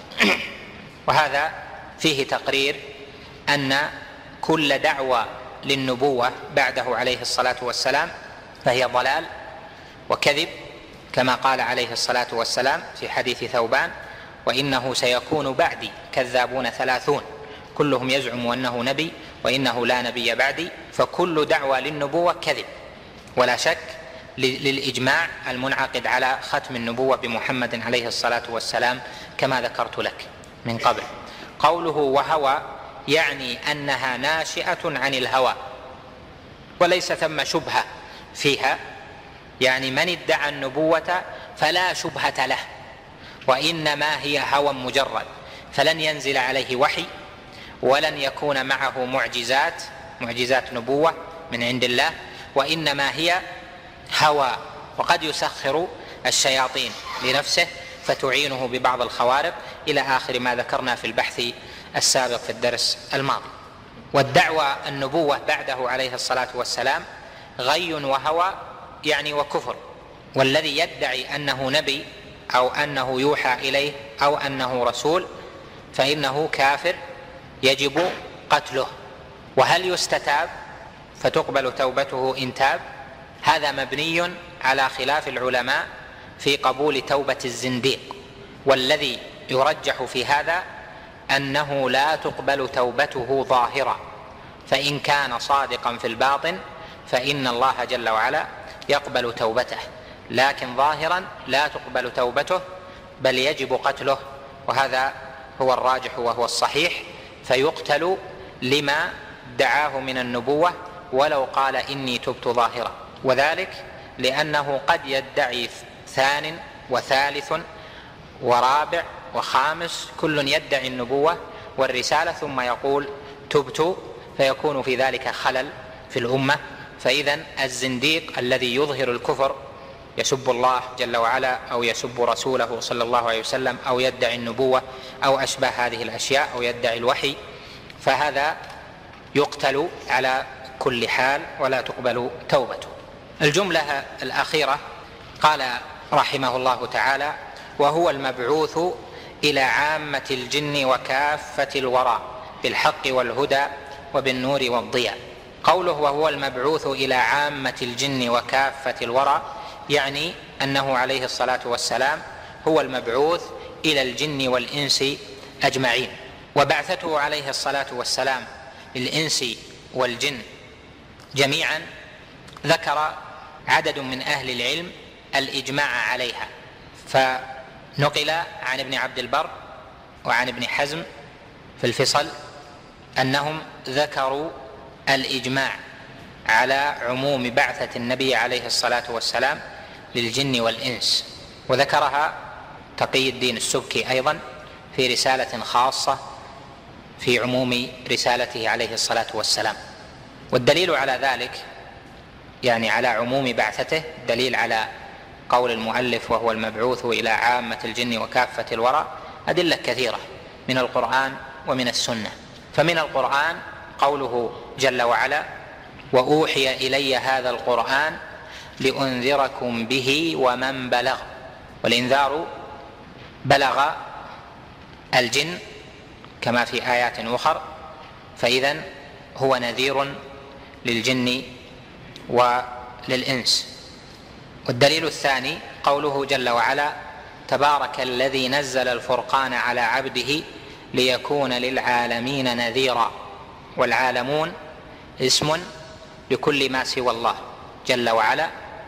وهذا فيه تقرير أن كل دعوى للنبوة بعده عليه الصلاة والسلام فهي ضلال وكذب، كما قال عليه الصلاة والسلام في حديث ثوبان: وإنه سيكون بعدي كذابون 30 كلهم يزعم أنه نبي وإنه لا نبي بعدي. فكل دعوى للنبوة كذب، ولا شك للإجماع المنعقد على ختم النبوة بمحمد عليه الصلاة والسلام كما ذكرت لك من قبل. قوله وهوى يعني أنها ناشئة عن الهوى وليس ثم شبهة فيها، يعني من ادعى النبوة فلا شبهة له، وإنما هي هوى مجرد، فلن ينزل عليه وحي ولن يكون معه معجزات نبوة من عند الله، وإنما هي هوى. وقد يسخر الشياطين لنفسه فتعينه ببعض الخوارق إلى آخر ما ذكرنا في البحث السابق في الدرس الماضي. والدعوى النبوة بعده عليه الصلاة والسلام غي وهوى يعني وكفر، والذي يدعي أنه نبي أو أنه يوحى إليه أو أنه رسول فإنه كافر يجب قتله. وهل يستتاب فتقبل توبته إن تاب؟ هذا مبني على خلاف العلماء في قبول توبة الزنديق، والذي يرجح في هذا أنه لا تقبل توبته ظاهرا، فإن كان صادقا في الباطن فإن الله جل وعلا يقبل توبته، لكن ظاهرا لا تقبل توبته بل يجب قتله، وهذا هو الراجح وهو الصحيح، فيقتل لما دعاه من النبوة ولو قال إني تبت ظاهرا. وذلك لأنه قد يدعي ثان وثالث ورابع وخامس كل يدعي النبوة والرسالة ثم يقول تبت، فيكون في ذلك خلل في الأمة. فإذا الزنديق الذي يظهر الكفر يسب الله جل وعلا أو يسب رسوله صلى الله عليه وسلم أو يدعي النبوة أو أشبه هذه الأشياء أو يدعي الوحي، فهذا يقتل على كل حال ولا تقبل توبته. الجملة الأخيرة قال رحمه الله تعالى: وهو المبعوث إلى عامة الجن وكافة الورى بالحق والهدى وبالنور والضياء. قوله وهو المبعوث إلى عامة الجن وكافة الورى يعني أنه عليه الصلاة والسلام هو المبعوث إلى الجن والإنس أجمعين. وبعثته عليه الصلاة والسلام للإنس والجن جميعا ذكر عدد من أهل العلم الإجماع عليها، فنقل عن ابن عبد البر وعن ابن حزم في الفصل أنهم ذكروا الإجماع على عموم بعثة النبي عليه الصلاة والسلام للجن والإنس، وذكرها تقي الدين السبكي أيضا في رسالة خاصة في عموم رسالته عليه الصلاة والسلام. والدليل على ذلك يعني على عموم بعثته دليل على قول المؤلف وهو المبعوث إلى عامة الجن وكافة الورى أدلة كثيرة من القرآن ومن السنة. فمن القرآن قوله جل وعلا: وأوحي إلي هذا القرآن لأنذركم به ومن بلغ. والإنذار بلغ الجن كما في آيات أخرى، فإذن هو نذير للجن وللإنس. والدليل الثاني قوله جل وعلا: تبارك الذي نزل الفرقان على عبده ليكون للعالمين نذيرا. والعالمون اسم لكل ما سوى الله جل وعلا،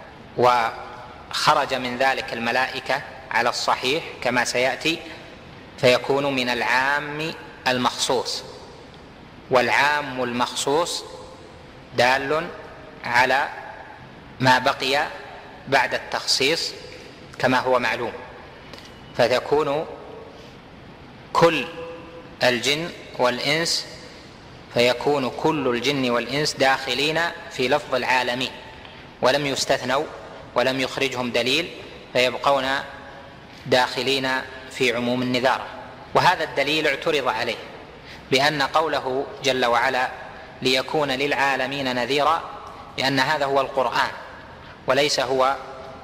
وخرج من ذلك الملائكة على الصحيح كما سيأتي، فيكون من العام المخصوص، والعام المخصوص دال على ما بقي بعد التخصيص كما هو معلوم، فتكون كل الجن والإنس، فيكون كل الجن والإنس داخلين في لفظ العالمين، ولم يستثنوا ولم يخرجهم دليل، فيبقون داخلين في عموم النذارة. وهذا الدليل اعترض عليه بأن قوله جل وعلا ليكون للعالمين نذيرا، لأن هذا هو القرآن وليس هو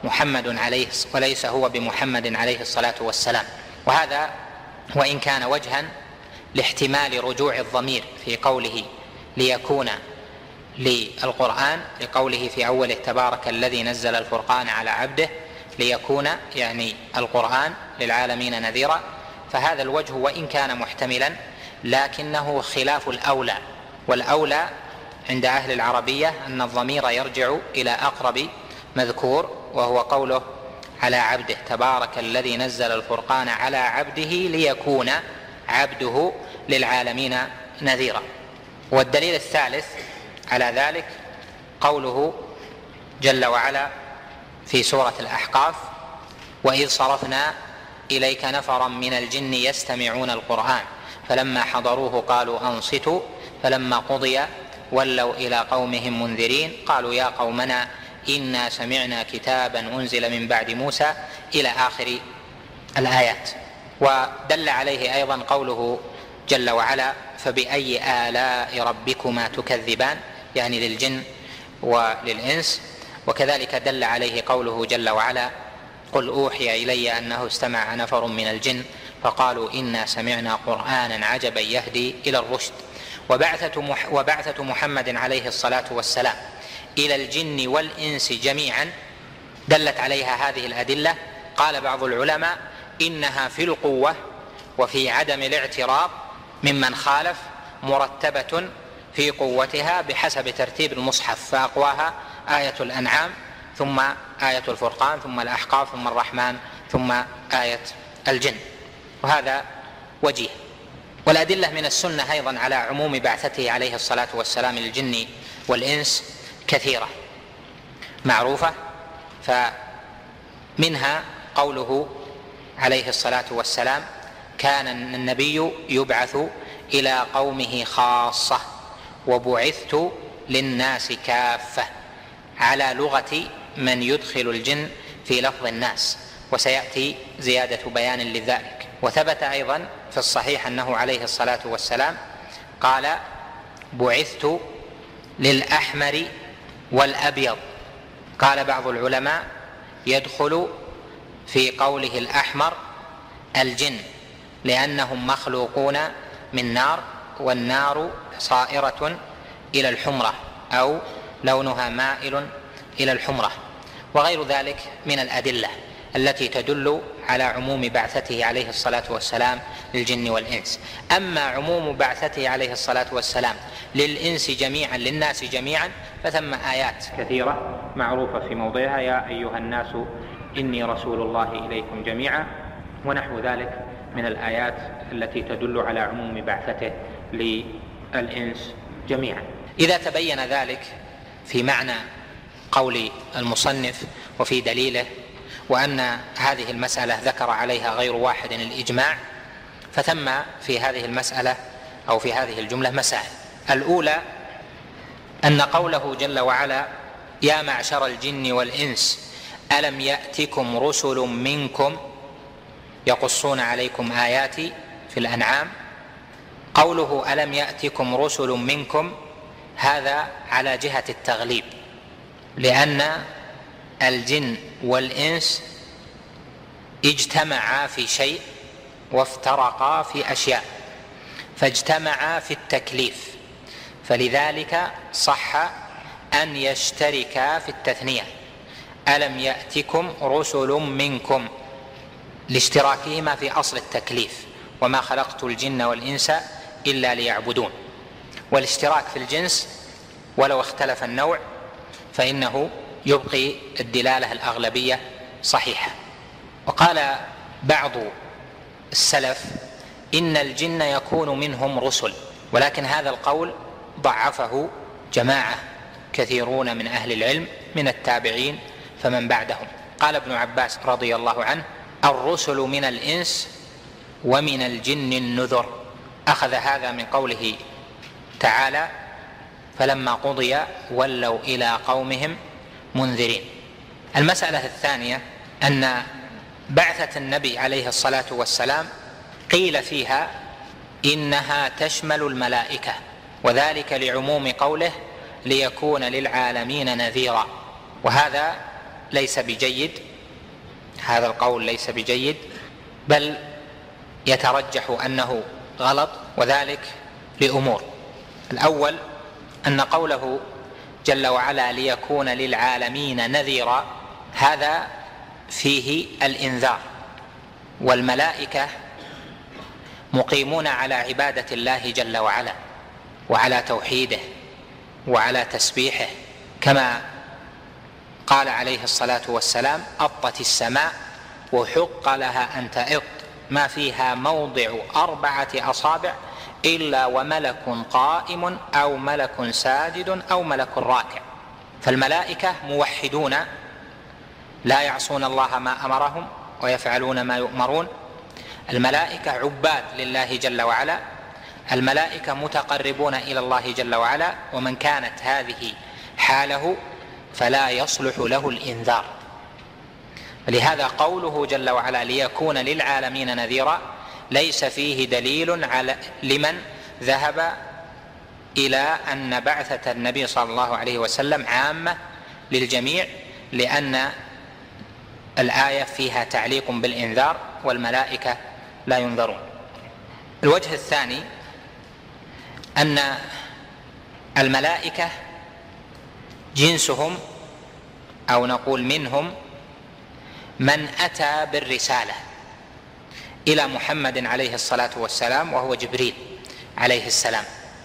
بمحمد عليه الصلاة والسلام. وهذا وإن كان وجها لاحتمال رجوع الضمير في قوله ليكون للقرآن، لقوله في أوله تبارك الذي نزل الفرقان على عبده، ليكون يعني القرآن للعالمين نذيرا، فهذا الوجه وإن كان محتملا لكنه خلاف الأولى. والأولى عند أهل العربية أن الضمير يرجع إلى أقرب مذكور، وهو قوله على عبده، تبارك الذي نزل الفرقان على عبده ليكون عبده للعالمين نذيرا. والدليل الثالث على ذلك قوله جل وعلا في سورة الأحقاف: وإذ صرفنا إليك نفرا من الجن يستمعون القرآن فلما حضروه قالوا أنصتوا فلما قضي ولوا إلى قومهم منذرين قالوا يا قومنا إنا سمعنا كتابا أنزل من بعد موسى إلى آخر الآيات. ودل عليه أيضا قوله جل وعلا: فبأي آلاء ربكما تكذبان، يعني للجن وللإنس. وكذلك دل عليه قوله جل وعلا: قل أوحي إلي أنه استمع نفر من الجن فقالوا إنا سمعنا قرآنا عجبا يهدي إلى الرشد. وبعثة محمد عليه الصلاة والسلام إلى الجن والإنس جميعا دلت عليها هذه الأدلة. قال بعض العلماء إنها في القوة وفي عدم الاعتراض ممن خالف مرتبة في قوتها بحسب ترتيب المصحف، فأقواها آية الأنعام ثم آية الفرقان ثم الأحقاف ثم الرحمن ثم آية الجن، وهذا وجيه. والأدلة من السنة أيضا على عموم بعثته عليه الصلاة والسلام للجن والإنس كثيرة معروفة، فمنها قوله عليه الصلاة والسلام: كان النبي يبعث إلى قومه خاصة وبعثت للناس كافة، على لغة من يدخل الجن في لفظ الناس، وسيأتي زيادة بيان لذلك. وثبت أيضا في الصحيح أنه عليه الصلاة والسلام قال: بعثت للأحمر والأبيض. قال بعض العلماء: يدخل في قوله الأحمر الجن، لأنهم مخلوقون من نار، والنار صائرة إلى الحمرة أو لونها مائل إلى الحمرة، وغير ذلك من الأدلة التي تدل على عموم بعثته عليه الصلاة والسلام للجن والإنس. أما عموم بعثته عليه الصلاة والسلام للإنس جميعا للناس جميعا فثم آيات كثيرة معروفة في موضعها: يا أيها الناس إني رسول الله إليكم جميعا، ونحو ذلك من الآيات التي تدل على عموم بعثته للإنس جميعا. إذا تبين ذلك في معنى قول المصنف وفي دليله، وأن هذه المسألة ذكر عليها غير واحد الإجماع، فثم في هذه المسألة أو في هذه الجملة مسائل. الأولى أن قوله جل وعلا: يا معشر الجن والإنس ألم يأتكم رسل منكم يقصون عليكم آياتي في الأنعام. قوله ألم يأتكم رسل منكم هذا على جهة التغليب، لأن الجن والإنس اجتمعا في شيء وافترقا في أشياء، فاجتمعا في التكليف، فلذلك صح أن يشتركا في التثنية. ألم يأتكم رسل منكم لاشتراكهما في أصل التكليف، وما خلقت الجن والإنس إلا ليعبدون. والاشتراك في الجنس ولو اختلف النوع فإنه يبقي الدلالة الأغلبية صحيحة. وقال بعض السلف إن الجن يكون منهم رسل، ولكن هذا القول ضعفه جماعة كثيرون من أهل العلم من التابعين فمن بعدهم. قال ابن عباس رضي الله عنه: الرسل من الإنس ومن الجن النذر. أخذ هذا من قوله تعالى: فلما قضي ولوا إلى قومهم منذرين. المسألة الثانية أن بعثة النبي عليه الصلاة والسلام قيل فيها إنها تشمل الملائكة، وذلك لعموم قوله: ليكون للعالمين نذيرا. وهذا ليس بجيد، هذا القول ليس بجيد، بل يترجح أنه غلط، وذلك لأمور. الأول أن قوله جل وعلا ليكون للعالمين نذيرا هذا فيه الإنذار، والملائكة مقيمون على عبادة الله جل وعلا وعلى توحيده وعلى تسبيحه، كما قال عليه الصلاة والسلام: أطت السماء وحق لها أن تئط ما فيها موضع 4 أصابع إلا وملك قائم أو ملك ساجد أو ملك راكع. فالملائكة موحدون لا يعصون الله ما أمرهم ويفعلون ما يؤمرون. الملائكة عباد لله جل وعلا، الملائكة متقربون إلى الله جل وعلا، ومن كانت هذه حاله فلا يصلح له الإنذار. لهذا قوله جل وعلا ليكون للعالمين نذيرا ليس فيه دليل على لمن ذهب إلى أن بعثة النبي صلى الله عليه وسلم عامة للجميع، لأن الآية فيها تعليق بالإنذار والملائكة لا ينذرون. الوجه الثاني أن الملائكة جنسهم أو نقول منهم من أتى بالرسالة إلى محمد عليه الصلاة والسلام وهو جبريل عليه السلام،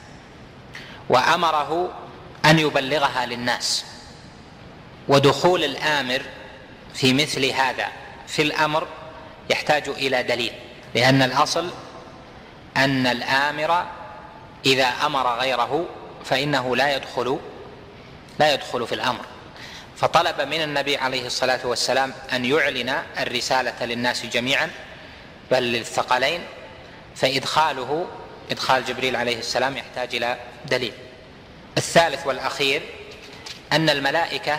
وأمره أن يبلغها للناس. ودخول الآمر في مثل هذا في الأمر يحتاج إلى دليل، لأن الأصل أن الآمر إذا أمر غيره فإنه لا يدخل في الأمر. فطلب من النبي عليه الصلاة والسلام أن يعلن الرسالة للناس جميعا بل للثقلين، فإدخاله إدخال جبريل عليه السلام يحتاج إلى دليل. الثالث والأخير أن الملائكة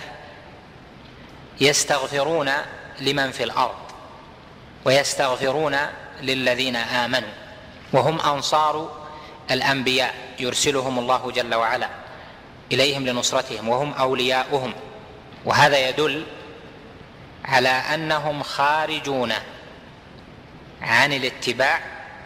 يستغفرون لمن في الأرض ويستغفرون للذين آمنوا، وهم أنصار الأنبياء يرسلهم الله جل وعلا إليهم لنصرتهم، وهم أولياؤهم. وهذا يدل على أنهم خارجون عن الاتباع،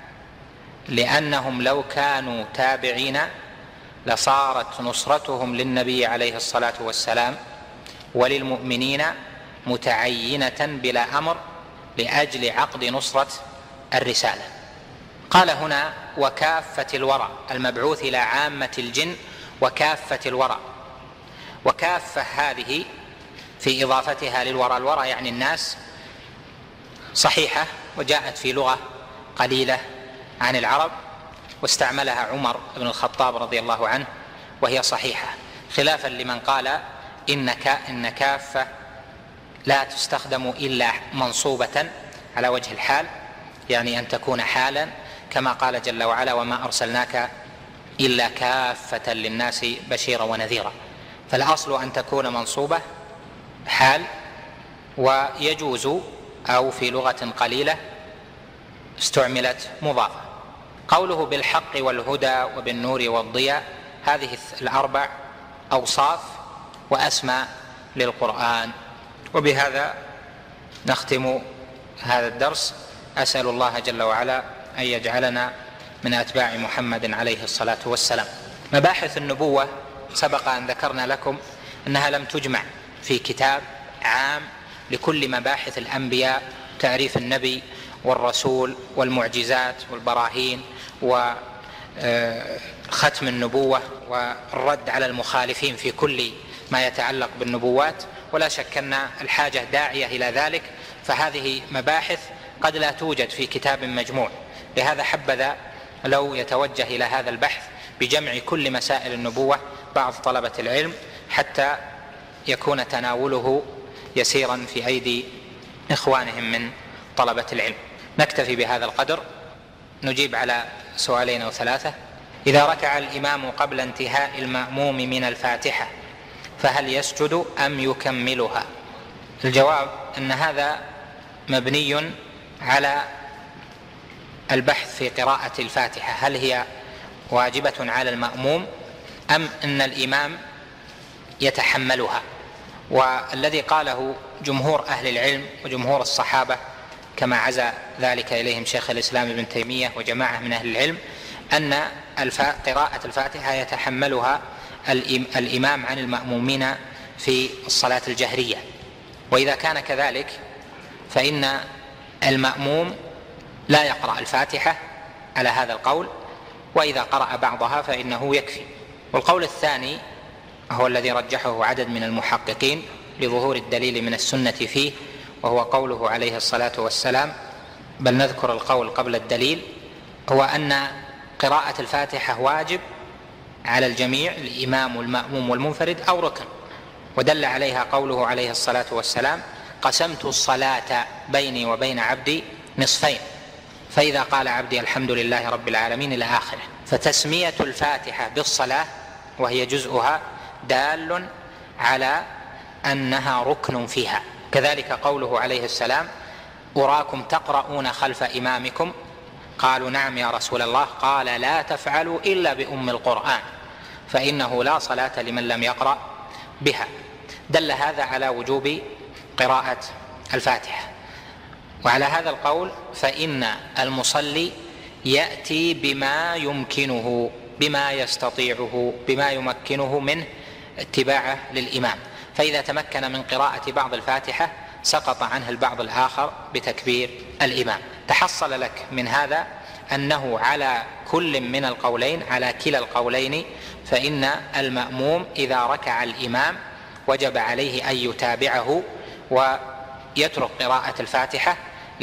لأنهم لو كانوا تابعين لصارت نصرتهم للنبي عليه الصلاة والسلام وللمؤمنين متعينة بلا أمر لأجل عقد نصرة الرسالة. قال هنا وكافة الورى، المبعوث إلى عامة الجن وكافة الورى. وكافة هذه في إضافتها للورى، الورى يعني الناس، صحيحة، وجاءت في لغة قليلة عن العرب واستعملها عمر بن الخطاب رضي الله عنه وهي صحيحة، خلافا لمن قال إن كافة لا تستخدم إلا منصوبة على وجه الحال، يعني أن تكون حالا، كما قال جل وعلا وما أرسلناك إلا كافة للناس بشيرا ونذيرا. فالأصل أن تكون منصوبة حال ويجوز أو في لغة قليلة استعملت مضافة. قوله بالحق والهدى وبالنور والضياء، هذه الأربع أوصاف وأسماء للقرآن. وبهذا نختم هذا الدرس. أسأل الله جل وعلا أن يجعلنا من أتباع محمد عليه الصلاة والسلام. مباحث النبوة سبق أن ذكرنا لكم أنها لم تجمع في كتاب عام لكل مباحث الأنبياء، تعريف النبي والرسول والمعجزات والبراهين وختم النبوة والرد على المخالفين في كل ما يتعلق بالنبوات، ولا شك أن الحاجة داعية إلى ذلك، فهذه مباحث قد لا توجد في كتاب مجموع. لهذا حبذا لو يتوجه إلى هذا البحث بجمع كل مسائل النبوة بعض طلبة العلم حتى يكون تناوله يسيرا في أيدي إخوانهم من طلبة العلم. نكتفي بهذا القدر. نجيب على سؤالين أو ثلاثة. إذا ركع الإمام قبل انتهاء المأموم من الفاتحة فهل يسجد أم يكملها؟ الجواب أن هذا مبني على البحث في قراءة الفاتحة، هل هي واجبة على المأموم أم أن الإمام يتحملها. والذي قاله جمهور أهل العلم وجمهور الصحابة كما عزى ذلك إليهم شيخ الإسلام ابن تيمية وجماعة من أهل العلم أن قراءة الفاتحة يتحملها الإمام عن المأمومين في الصلاة الجهرية. وإذا كان كذلك فإن المأموم لا يقرأ الفاتحة على هذا القول، وإذا قرأ بعضها فإنه يكفي. والقول الثاني هو الذي رجحه عدد من المحققين لظهور الدليل من السنة فيه، وهو قوله عليه الصلاة والسلام، بل نذكر القول قبل الدليل، هو أن قراءة الفاتحة واجب على الجميع، الإمام والمأموم والمنفرد أو ركن. ودل عليها قوله عليه الصلاة والسلام: قسمت الصلاة بيني وبين عبدي نصفين، فإذا قال عبدي الحمد لله رب العالمين إلى آخره. فتسمية الفاتحة بالصلاة وهي جزءها دال على أنها ركن فيها. كذلك قوله عليه السلام: أراكم تقرؤون خلف إمامكم، قالوا نعم يا رسول الله، قال لا تفعلوا إلا بأم القرآن فإنه لا صلاة لمن لم يقرأ بها. دل هذا على وجوب قراءة الفاتحة. وعلى هذا القول فإن المصلي يأتي بما يمكنه، بما يستطيعه، بما يمكنه منه اتباعه للإمام. فإذا تمكن من قراءة بعض الفاتحة سقط عنه البعض الآخر بتكبير الإمام. تحصل لك من هذا أنه على كل من القولين، على كلا القولين، فإن المأموم إذا ركع الإمام وجب عليه أن يتابعه ويترك قراءة الفاتحة،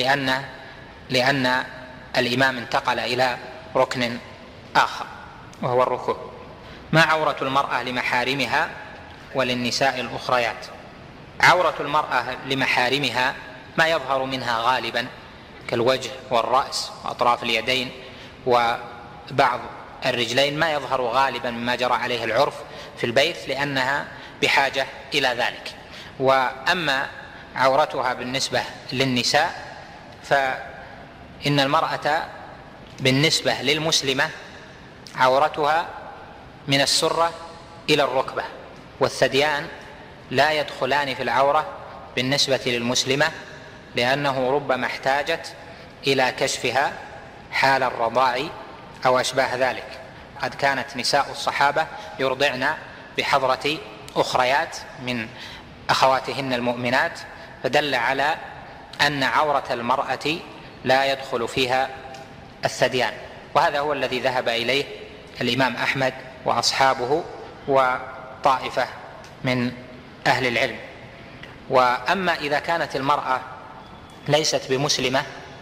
لأن الإمام انتقل إلى ركن آخر وهو الركوع. ما عورة المرأة لمحارمها وللنساء الأخريات؟ عورة المرأة لمحارمها ما يظهر منها غالبا كالوجه والرأس وأطراف اليدين وبعض الرجلين، ما يظهر غالبا مما جرى عليه العرف في البيت، لأنها بحاجة إلى ذلك. وأما عورتها بالنسبة للنساء فإن المرأة بالنسبة للمسلمة عورتها من السرة إلى الركبة، والثديان لا يدخلان في العورة بالنسبة للمسلمة، لأنه ربما احتاجت إلى كشفها حال الرضاع أو أشباه ذلك. قد كانت نساء الصحابة يرضعن بحضرة أخريات من أخواتهن المؤمنات، فدل على أن عورة المرأة لا يدخل فيها الثديان. وهذا هو الذي ذهب إليه الإمام أحمد وأصحابه وطائفة من أهل العلم. وأما إذا كانت المرأة ليست بمسلمة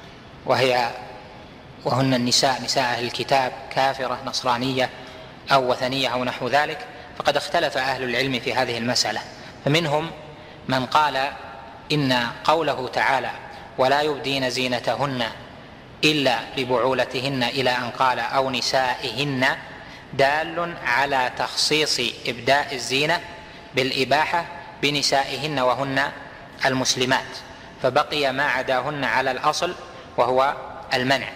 وهن النساء، نساء أهل الكتاب، كافرة نصرانية أو وثنية أو نحو ذلك، فقد اختلف أهل العلم في هذه المسألة. فمنهم من قال إن قوله تعالى ولا يبدين زينتهن إلا لبعولتهن إلى أن قال أو نسائهن دال على تخصيص إبداء الزينة بالإباحة بنسائهن وهن المسلمات، فبقي ما عداهن على الأصل وهو المنع.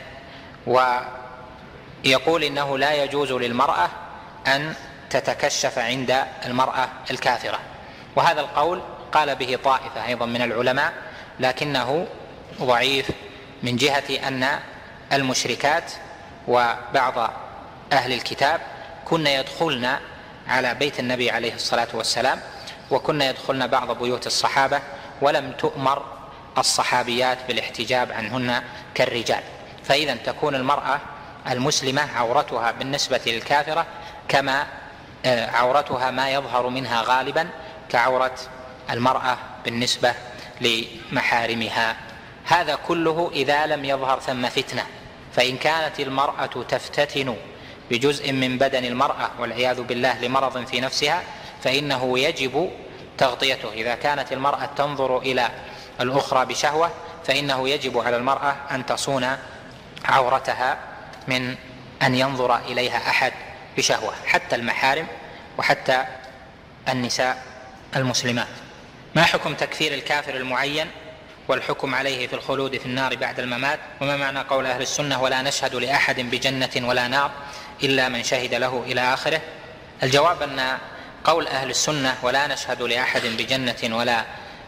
ويقول إنه لا يجوز للمرأة أن تتكشف عند المرأة الكافرة، وهذا القول قال به طائفة أيضا من العلماء، لكنه ضعيف من جهة أن المشركات وبعض أهل الكتاب كن يدخلن على بيت النبي عليه الصلاة والسلام، وكن يدخلن بعض بيوت الصحابة، ولم تؤمر الصحابيات بالاحتجاب عنهن كالرجال. فإذا تكون المرأة المسلمة عورتها بالنسبة للكافرة كما عورتها ما يظهر منها غالبا كعورة المرأة بالنسبة لمحارمها. هذا كله إذا لم يظهر ثم فتنة، فإن كانت المرأة تفتتن بجزء من بدن المرأة والعياذ بالله لمرض في نفسها فإنه يجب تغطيته. إذا كانت المرأة تنظر إلى الأخرى بشهوة فإنه يجب على المرأة أن تصون عورتها من أن ينظر إليها أحد بشهوة، حتى المحارم وحتى النساء المسلمات. ما حكم تكفير الكافر المعين والحكم عليه في الخلود في النار بعد الممات؟ وما معنى قول أهل السنة ولا نشهد لأحد بجنة ولا نار إلا من شهد له إلى آخره؟ الجواب أن قول أهل السنة ولا نشهد لأحد بجنة ولا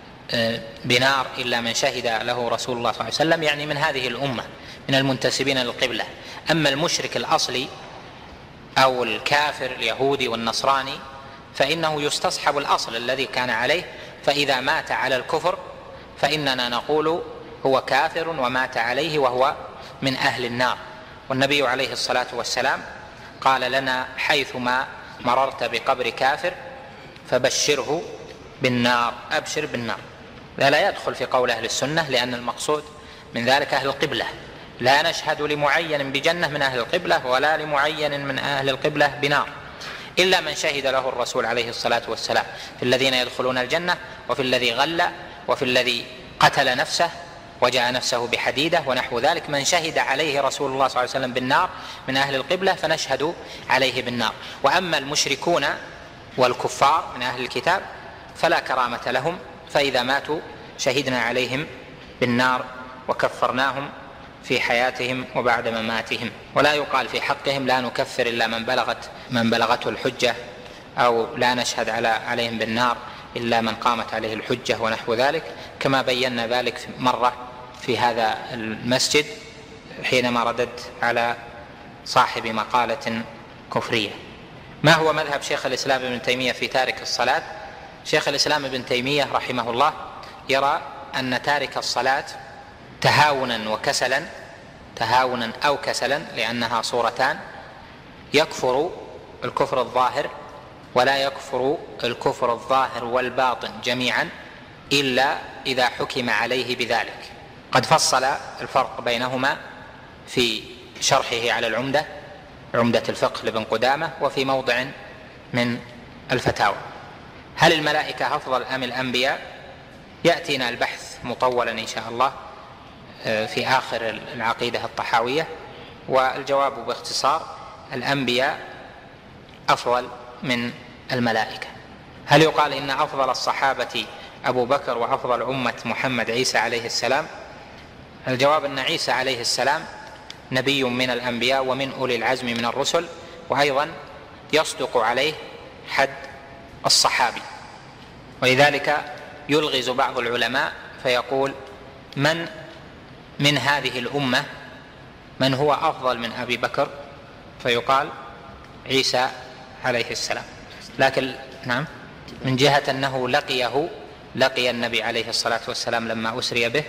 بنار إلا من شهد له رسول الله صلى الله عليه وسلم يعني من هذه الأمة من المنتسبين للقبلة. أما المشرك الأصلي أو الكافر اليهودي والنصراني فإنه يستصحب الأصل الذي كان عليه، فإذا مات على الكفر فإننا نقول هو كافر ومات عليه وهو من أهل النار. والنبي عليه الصلاة والسلام قال لنا حيثما مررت بقبر كافر فبشره بالنار، أبشر بالنار. لا يدخل في قول أهل السنة لأن المقصود من ذلك أهل القبلة. لا نشهد لمعين بجنة من أهل القبلة ولا لمعين من أهل القبلة بنار إلا من شهد له الرسول عليه الصلاة والسلام، في الذين يدخلون الجنة وفي الذي غل وفي الذي قتل نفسه وجاء نفسه بحديدة ونحو ذلك. من شهد عليه رسول الله صلى الله عليه وسلم بالنار من أهل القبلة فنشهد عليه بالنار. وأما المشركون والكفار من أهل الكتاب فلا كرامة لهم، فإذا ماتوا شهدنا عليهم بالنار وكفرناهم في حياتهم وبعد مماتهم. ولا يقال في حقهم لا نكفر إلا من بلغته الحجة، أو لا نشهد عليهم بالنار إلا من قامت عليه الحجة ونحو ذلك، كما بينا ذلك مرة في هذا المسجد حينما رددت على صاحب مقالة كفرية. ما هو مذهب شيخ الإسلام ابن تيمية في تارك الصلاة؟ شيخ الإسلام ابن تيمية رحمه الله يرى أن تارك الصلاة تهاونا أو كسلا لأنها صورتان، يكفر الكفر الظاهر ولا يكفر الكفر الظاهر والباطن جميعا إلا إذا حكم عليه بذلك. قد فصل الفرق بينهما في شرحه على عمدة الفقه لابن قدامة وفي موضع من الفتاوى. هل الملائكة أفضل أم الأنبياء؟ يأتينا البحث مطولا إن شاء الله في آخر العقيدة الطحاوية، والجواب باختصار الأنبياء أفضل من الملائكة. هل يقال إن أفضل الصحابة أبو بكر وأفضل أمة محمد عيسى عليه السلام؟ الجواب أن عيسى عليه السلام نبي من الأنبياء ومن أولي العزم من الرسل، وأيضا يصدق عليه حد الصحابي. ولذلك يلغز بعض العلماء فيقول من هذه الأمة من هو أفضل من أبي بكر؟ فيقال عيسى عليه السلام. لكن نعم، من جهة أنه لقي النبي عليه الصلاة والسلام لما أسري به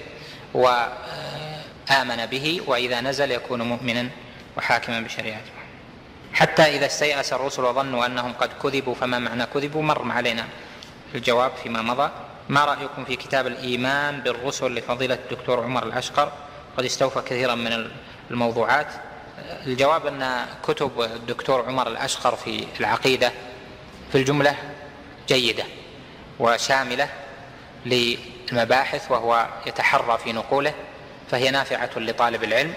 وآمن به، وإذا نزل يكون مؤمنا وحاكما بشريعته. حتى إذا استيأس الرسل وظنوا أنهم قد كذبوا فما معنى كذبوا؟ مر علينا الجواب فيما مضى. ما رأيكم في كتاب الإيمان بالرسل لفضيلة الدكتور عمر الأشقر؟ قد استوفى كثيرا من الموضوعات. الجواب أن كتب الدكتور عمر الأشقر في العقيدة في الجملة جيدة وشاملة للمباحث، وهو يتحرى في نقوله، فهي نافعة لطالب العلم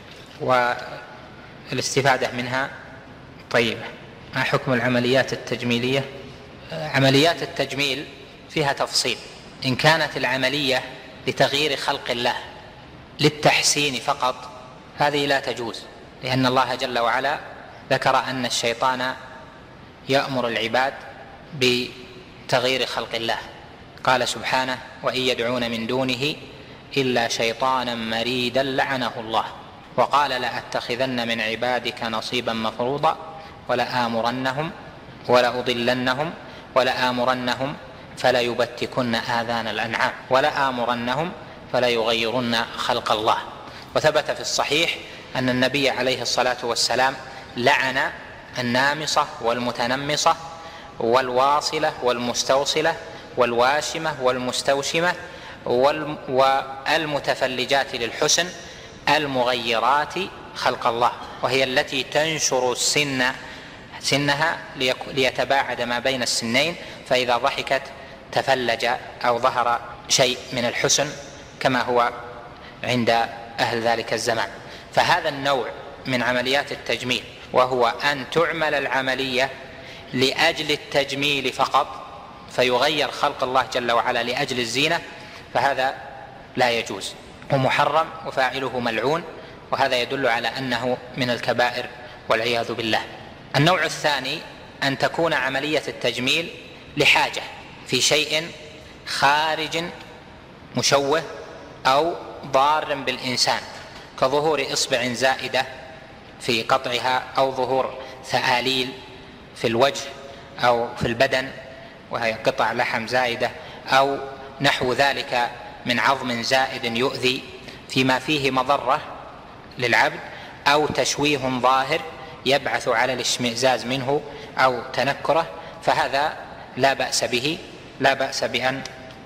والاستفادة منها طيبة. ما حكم العمليات التجميلية؟ عمليات التجميل فيها تفصيل، إن كانت العملية لتغيير خلق الله للتحسين فقط هذه لا تجوز، لأن الله جل وعلا ذكر أن الشيطان يأمر العباد بتغيير خلق الله، قال سبحانه: وإن يدعون من دونه إلا شيطانا مريدا لعنه الله. وقال: لأتخذن من عبادك نصيبا مفروضا ولآمرنهم ولأضلنهم ولآمرنهم فليبتكن آذان الأنعام ولآمرنهم فليغيرن خلق الله. وثبت في الصحيح أن النبي عليه الصلاة والسلام لعن النامصة والمتنمصة والواصلة والمستوصلة والواشمة والمستوشمة والمتفلجات للحسن المغيرات خلق الله، وهي التي تنشر سنها ليتباعد ما بين السنين، فإذا ضحكت تفلج أو ظهر شيء من الحسن كما هو عند أهل ذلك الزمان. فهذا النوع من عمليات التجميل، وهو أن تعمل العملية لأجل التجميل فقط فيغير خلق الله جل وعلا لأجل الزينة، فهذا لا يجوز ومحرم وفاعله ملعون، وهذا يدل على أنه من الكبائر والعياذ بالله. النوع الثاني أن تكون عملية التجميل لحاجة في شيء خارج مشوه أو ضار بالإنسان، كظهور إصبع زائدة في قطعها، أو ظهور ثآليل في الوجه أو في البدن وهي قطع لحم زائدة، أو نحو ذلك من عظم زائد يؤذي فيما فيه مضرة للعبد، أو تشويه ظاهر يبعث على الاشمئزاز منه أو تنكره، فهذا لا بأس به، لا بأس بأن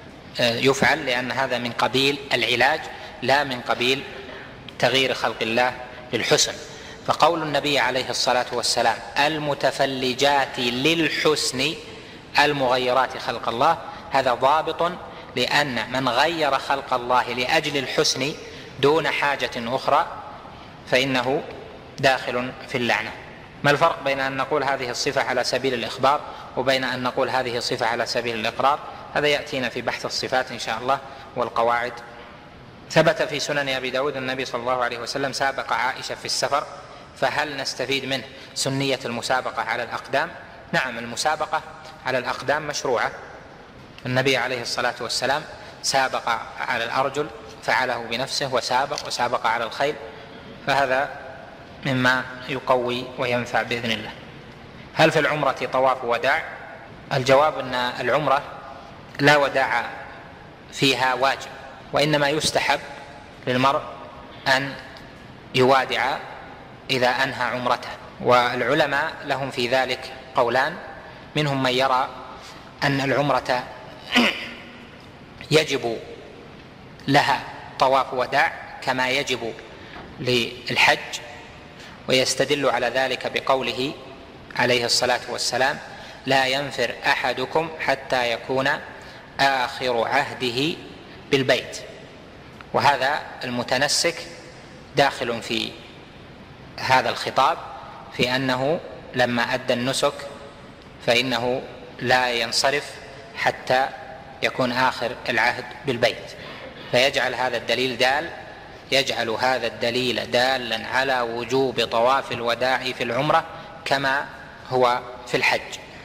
يفعل، لأن هذا من قبيل العلاج لا من قبيل تغيير خلق الله للحسن. فقول النبي عليه الصلاة والسلام: المتفلجات للحسن المغيرات خلق الله، هذا ضابط، لأن من غير خلق الله لأجل الحسن دون حاجة أخرى فإنه داخل في اللعنة. ما الفرق بين أن نقول هذه الصفة على سبيل الإخبار وبين أن نقول هذه الصفة على سبيل الإقرار؟ هذا يأتينا في بحث الصفات إن شاء الله والقواعد. ثبت في سنن أبي داود النبي صلى الله عليه وسلم سابق عائشة في السفر، فهل نستفيد منه سنية المسابقة على الأقدام؟ نعم، المسابقة على الأقدام مشروعة. النبي عليه الصلاة والسلام سابق على الأرجل، فعله بنفسه وسابق على الخيل، فهذا مما يقوي وينفع بإذن الله. هل في العمرة طواف وداع؟ الجواب أن العمرة لا وداع فيها واجب، وإنما يستحب للمرء أن يوادع إذا أنهى عمرته، والعلماء لهم في ذلك قولان، منهم من يرى أن العمرة يجب لها طواف وداع كما يجب للحج، ويستدل على ذلك بقوله عليه الصلاة والسلام: لا ينفر أحدكم حتى يكون آخر عهده بالبيت. وهذا المتنسك داخل في هذا الخطاب، في أنه لما أدى النسك فإنه لا ينصرف حتى يكون آخر العهد بالبيت، فيجعل هذا الدليل دالا على وجوب طواف الوداع في العمرة كما هو في الحج.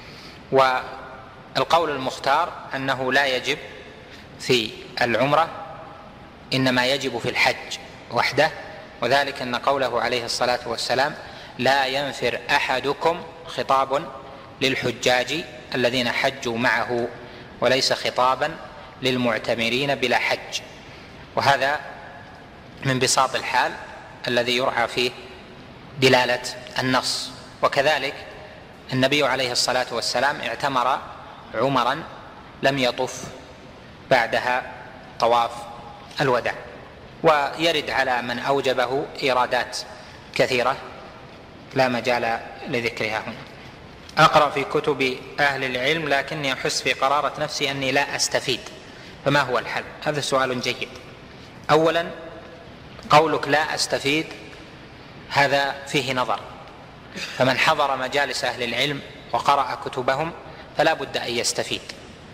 والقول المختار أنه لا يجب في العمرة، إنما يجب في الحج وحده، وذلك أن قوله عليه الصلاة والسلام: لا ينفر أحدكم خطاب للحجاج الذين حجوا معه، وليس خطابا للمعتمرين بلا حج. وهذا من بساط الحال الذي يرعى فيه دلالة النص. وكذلك النبي عليه الصلاة والسلام اعتمر عمرا لم يطف بعدها طواف الوداع، ويرد على من أوجبه إيرادات كثيرة لا مجال لذكرها هنا. أقرأ في كتب أهل العلم لكني أحس في قرارة نفسي أني لا أستفيد، فما هو الحل؟ هذا سؤال جيد. أولا، قولك لا أستفيد هذا فيه نظر، فمن حضر مجالس أهل العلم وقرأ كتبهم فلا بد أن يستفيد،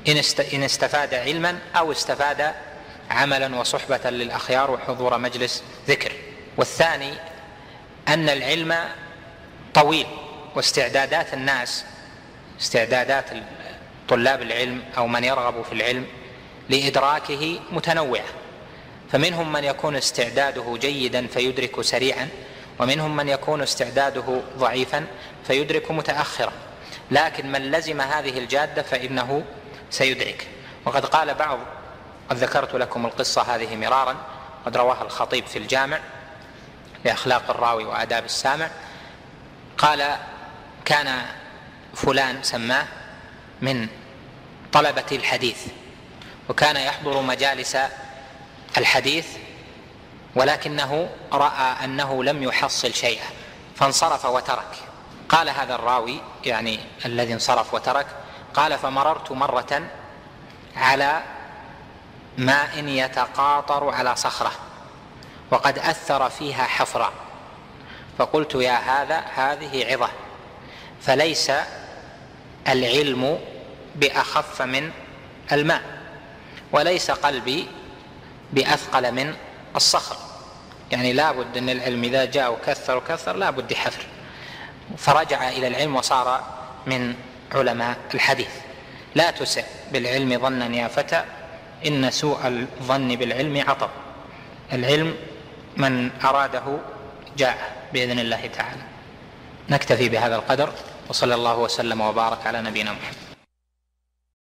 إن استفاد علما أو استفاد عملا وصحبة للأخيار وحضور مجلس ذكر. والثاني أن العلم طويل، واستعدادات الناس، استعدادات طلاب العلم أو من يرغب في العلم لإدراكه متنوعة، فمنهم من يكون استعداده جيدا فيدرك سريعا، ومنهم من يكون استعداده ضعيفا فيدرك متأخرا، لكن من لزم هذه الجادة فإنه سيدرك. وقد قال بعض، قد ذكرت لكم القصة هذه مرارا، قد رواها الخطيب في الجامع لأخلاق الراوي وآداب السامع، قال: كان فلان سماه من طلبة الحديث، وكان يحضر مجالس الحديث، ولكنه رأى أنه لم يحصل شيئا فانصرف وترك. قال هذا الراوي، يعني الذي انصرف وترك، قال: فمررت مرة على ماء يتقاطر على صخرة وقد أثر فيها حفرا، فقلت: يا هذا، هذه عظة، فليس العلم بأخف من الماء، وليس قلبي بأثقل من الصخر. يعني لا بد أن العلم إذا جاء وكثر لا بد حفر. فرجع إلى العلم وصار من علماء الحديث. لا تسع بالعلم ظنا يا فتى، إن سوء الظن بالعلم عطب. العلم من أراده جاء بإذن الله تعالى. نكتفي بهذا القدر، وصلى الله وسلم وبارك على نبينا محمد.